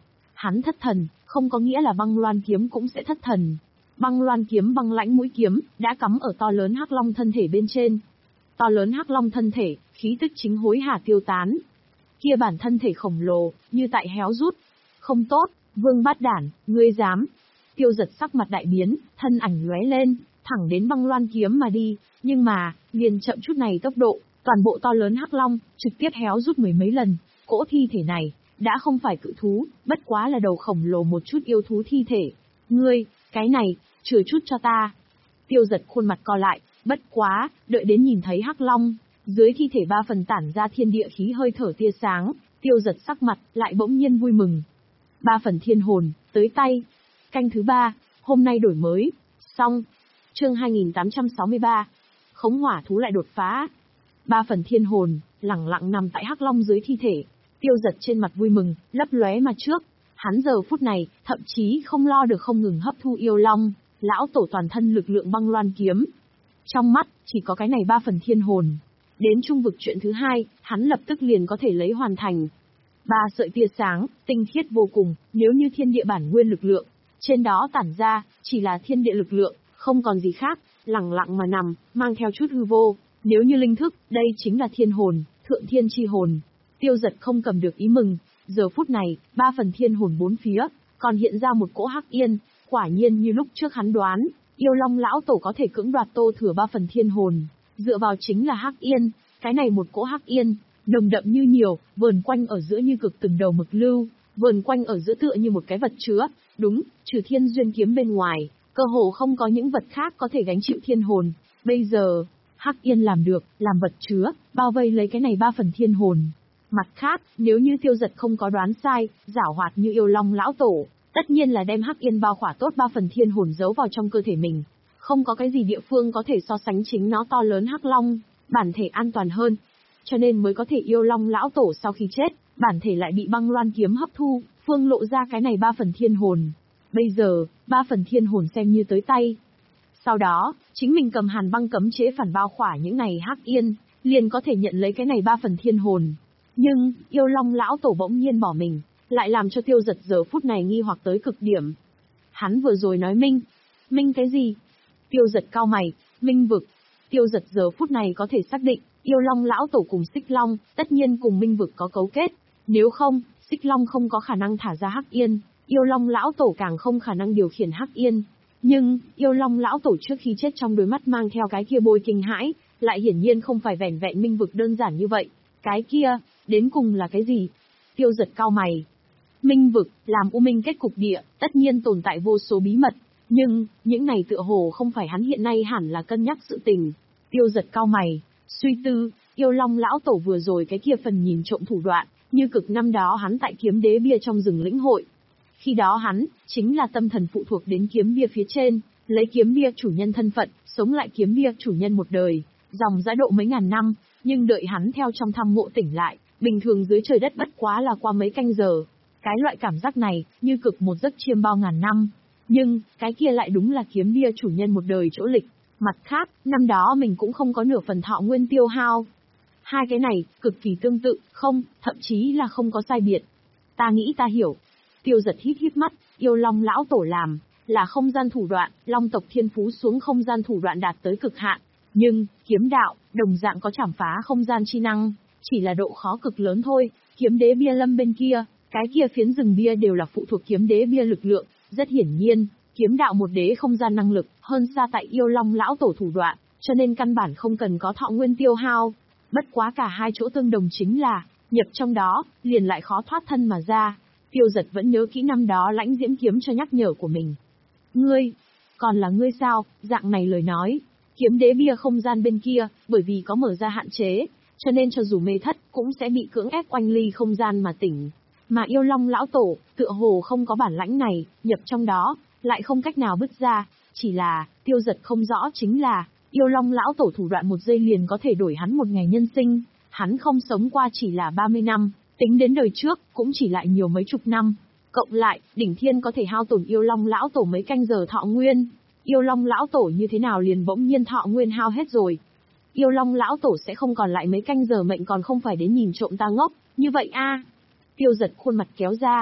Hắn thất thần, không có nghĩa là băng loan kiếm cũng sẽ thất thần. Băng loan kiếm băng lãnh mũi kiếm, đã cắm ở to lớn hắc long thân thể bên trên. To lớn hắc long thân thể, khí tức chính hối hả tiêu tán. Kia bản thân thể khổng lồ, như tại héo rút. Không tốt, Vương Bát Đản, ngươi dám. Tiêu Giật sắc mặt đại biến, thân ảnh lóe lên, thẳng đến băng loan kiếm mà đi, nhưng mà, liền chậm chút này tốc độ, toàn bộ to lớn hắc long, trực tiếp héo rút mười mấy lần. Cỗ thi thể này, đã không phải cự thú, bất quá là đầu khổng lồ một chút yêu thú thi thể. Ngươi, cái này, chừa chút cho ta. Tiêu Giật khuôn mặt co lại, bất quá, đợi đến nhìn thấy hắc long, dưới thi thể ba phần tản ra thiên địa khí hơi thở tia sáng, Tiêu Giật sắc mặt, lại bỗng nhiên vui mừng. Ba phần thiên hồn, tới tay. Canh thứ ba, hôm nay đổi mới. Xong. Chương hai nghìn tám trăm sáu mươi ba. Khống hỏa thú lại đột phá. Ba phần thiên hồn, lẳng lặng nằm tại hắc long dưới thi thể. Tiêu Giật trên mặt vui mừng, lấp lóe mà trước. Hắn giờ phút này, thậm chí không lo được không ngừng hấp thu yêu long, lão tổ toàn thân lực lượng băng loan kiếm. Trong mắt, chỉ có cái này ba phần thiên hồn. Đến trung vực chuyện thứ hai, hắn lập tức liền có thể lấy hoàn thành. Ba sợi tia sáng, tinh khiết vô cùng, nếu như thiên địa bản nguyên lực lượng. Trên đó tản ra, chỉ là thiên địa lực lượng, không còn gì khác, lẳng lặng mà nằm, mang theo chút hư vô. Nếu như linh thức, đây chính là thiên hồn, thượng thiên chi hồn. Tiêu Giật không cầm được ý mừng, giờ phút này, ba phần thiên hồn bốn phía, còn hiện ra một cỗ hắc yên, quả nhiên như lúc trước hắn đoán, yêu long lão tổ có thể cưỡng đoạt Tô Thừa ba phần thiên hồn, dựa vào chính là hắc yên, cái này một cỗ hắc yên, nồng đậm như nhiều, vờn quanh ở giữa như cực từng đầu mực lưu, vờn quanh ở giữa tựa như một cái vật chứa, đúng, trừ thiên duyên kiếm bên ngoài, cơ hồ không có những vật khác có thể gánh chịu thiên hồn, bây giờ, hắc yên làm được, làm vật chứa, bao vây lấy cái này ba phần thiên hồn. Mặt khác, nếu như Tiêu Giật không có đoán sai, giảo hoạt như yêu long lão tổ, tất nhiên là đem hắc yên bao khỏa tốt ba phần thiên hồn giấu vào trong cơ thể mình. Không có cái gì địa phương có thể so sánh chính nó to lớn hắc long, bản thể an toàn hơn. Cho nên mới có thể yêu long lão tổ sau khi chết, bản thể lại bị băng loan kiếm hấp thu, phương lộ ra cái này ba phần thiên hồn. Bây giờ, ba phần thiên hồn xem như tới tay. Sau đó, chính mình cầm hàn băng cấm chế phản bao khỏa những này hắc yên, liền có thể nhận lấy cái này ba phần thiên hồn. Nhưng, yêu long lão tổ bỗng nhiên bỏ mình, lại làm cho Tiêu Giật giờ phút này nghi hoặc tới cực điểm. Hắn vừa rồi nói minh. Minh cái gì? Tiêu Giật cau mày, minh vực. Tiêu Giật giờ phút này có thể xác định, yêu long lão tổ cùng Xích Long, tất nhiên cùng minh vực có cấu kết. Nếu không, Xích Long không có khả năng thả ra hắc yên, yêu long lão tổ càng không khả năng điều khiển hắc yên. Nhưng, yêu long lão tổ trước khi chết trong đôi mắt mang theo cái kia bôi kinh hãi, lại hiển nhiên không phải vẻn vẹn minh vực đơn giản như vậy. Cái kia, đến cùng là cái gì? Tiêu Giật cau mày. Minh vực, làm u minh kết cục địa, tất nhiên tồn tại vô số bí mật, nhưng, những này tựa hồ không phải hắn hiện nay hẳn là cân nhắc sự tình. Tiêu Giật cau mày, suy tư, yêu long lão tổ vừa rồi cái kia phần nhìn trộm thủ đoạn, như cực năm đó hắn tại kiếm đế bia trong rừng lĩnh hội. Khi đó hắn, chính là tâm thần phụ thuộc đến kiếm bia phía trên, lấy kiếm bia chủ nhân thân phận, sống lại kiếm bia chủ nhân một đời, dòng dã độ mấy ngàn năm, nhưng đợi hắn theo trong thăm ngộ tỉnh lại, bình thường dưới trời đất bất quá là qua mấy canh giờ. Cái loại cảm giác này, như cực một giấc chiêm bao ngàn năm. Nhưng, cái kia lại đúng là kiếm bia chủ nhân một đời chỗ lịch. Mặt khác, năm đó mình cũng không có nửa phần thọ nguyên tiêu hao. Hai cái này, cực kỳ tương tự, không, thậm chí là không có sai biệt. Ta nghĩ ta hiểu. Tiêu Giật hít hít mắt, yêu long lão tổ làm, là không gian thủ đoạn, long tộc thiên phú xuống không gian thủ đoạn đạt tới cực hạn. Nhưng, kiếm đạo, đồng dạng có chảm phá không gian chi năng, chỉ là độ khó cực lớn thôi. Kiếm đế bia lâm bên kia, cái kia phiến rừng bia đều là phụ thuộc kiếm đế bia lực lượng, rất hiển nhiên, kiếm đạo một đế không gian năng lực, hơn xa tại yêu long lão tổ thủ đoạn, cho nên căn bản không cần có thọ nguyên tiêu hao. Bất quá cả hai chỗ tương đồng chính là, nhập trong đó, liền lại khó thoát thân mà ra. Tiêu Giật vẫn nhớ kỹ năm đó lãnh diễm kiếm cho nhắc nhở của mình. Ngươi, còn là ngươi sao, dạng này lời nói, kiếm đế bia không gian bên kia, bởi vì có mở ra hạn chế, cho nên cho dù mê thất, cũng sẽ bị cưỡng ép oanh ly không gian mà tỉnh. Mà yêu long lão tổ, tựa hồ không có bản lãnh này, nhập trong đó, lại không cách nào bứt ra, chỉ là, Tiêu Giật không rõ chính là, yêu long lão tổ thủ đoạn một giây liền có thể đổi hắn một ngày nhân sinh, hắn không sống qua chỉ là ba mươi năm, tính đến đời trước, cũng chỉ lại nhiều mấy chục năm. Cộng lại, đỉnh thiên có thể hao tổn yêu long lão tổ mấy canh giờ thọ nguyên. Yêu long lão tổ như thế nào liền bỗng nhiên thọ nguyên hao hết rồi. Yêu long lão tổ sẽ không còn lại mấy canh giờ mệnh còn không phải đến nhìn trộm ta ngốc, như vậy a. Tiêu Giật khuôn mặt kéo ra,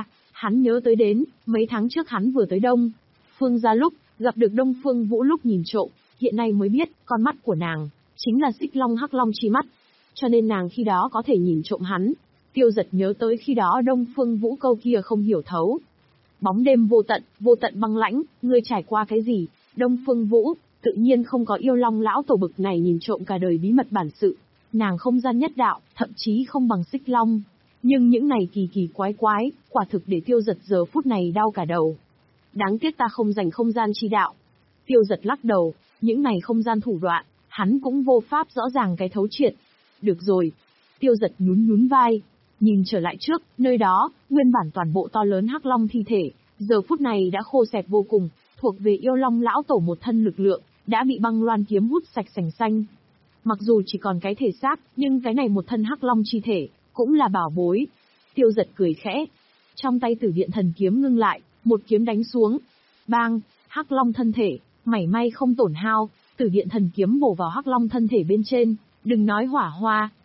Hắn nhớ tới đến, mấy tháng trước hắn vừa tới Đông Phương gia lúc, gặp được Đông Phương Vũ lúc nhìn trộm, hiện nay mới biết, con mắt của nàng, chính là xích long hắc long chi mắt. Cho nên nàng khi đó có thể nhìn trộm hắn. Tiêu giật nhớ tới khi đó Đông Phương Vũ câu kia không hiểu thấu. Bóng đêm vô tận, vô tận băng lãnh, ngươi trải qua cái gì? Đông Phương Vũ, tự nhiên không có yêu long lão tổ bực này nhìn trộm cả đời bí mật bản sự. Nàng không gian nhất đạo, thậm chí không bằng xích long. Nhưng những này kỳ kỳ quái quái, quả thực để tiêu giật giờ phút này đau cả đầu. Đáng tiếc ta không dành không gian chi đạo. Tiêu giật lắc đầu, những này không gian thủ đoạn, hắn cũng vô pháp rõ ràng cái thấu triệt. Được rồi. Tiêu giật nhún nhún vai. Nhìn trở lại trước, nơi đó, nguyên bản toàn bộ to lớn hắc long thi thể, giờ phút này đã khô xẹp vô cùng, thuộc về yêu long lão tổ một thân lực lượng, đã bị băng loan kiếm hút sạch sành xanh. Mặc dù chỉ còn cái thể xác, nhưng cái này một thân hắc long chi thể, cũng là bảo bối. Tiêu giật cười khẽ. Trong tay tử điện thần kiếm ngưng lại, một kiếm đánh xuống. Bang, hắc long thân thể, mảy may không tổn hao, tử điện thần kiếm bổ vào hắc long thân thể bên trên, đừng nói hỏa hoa,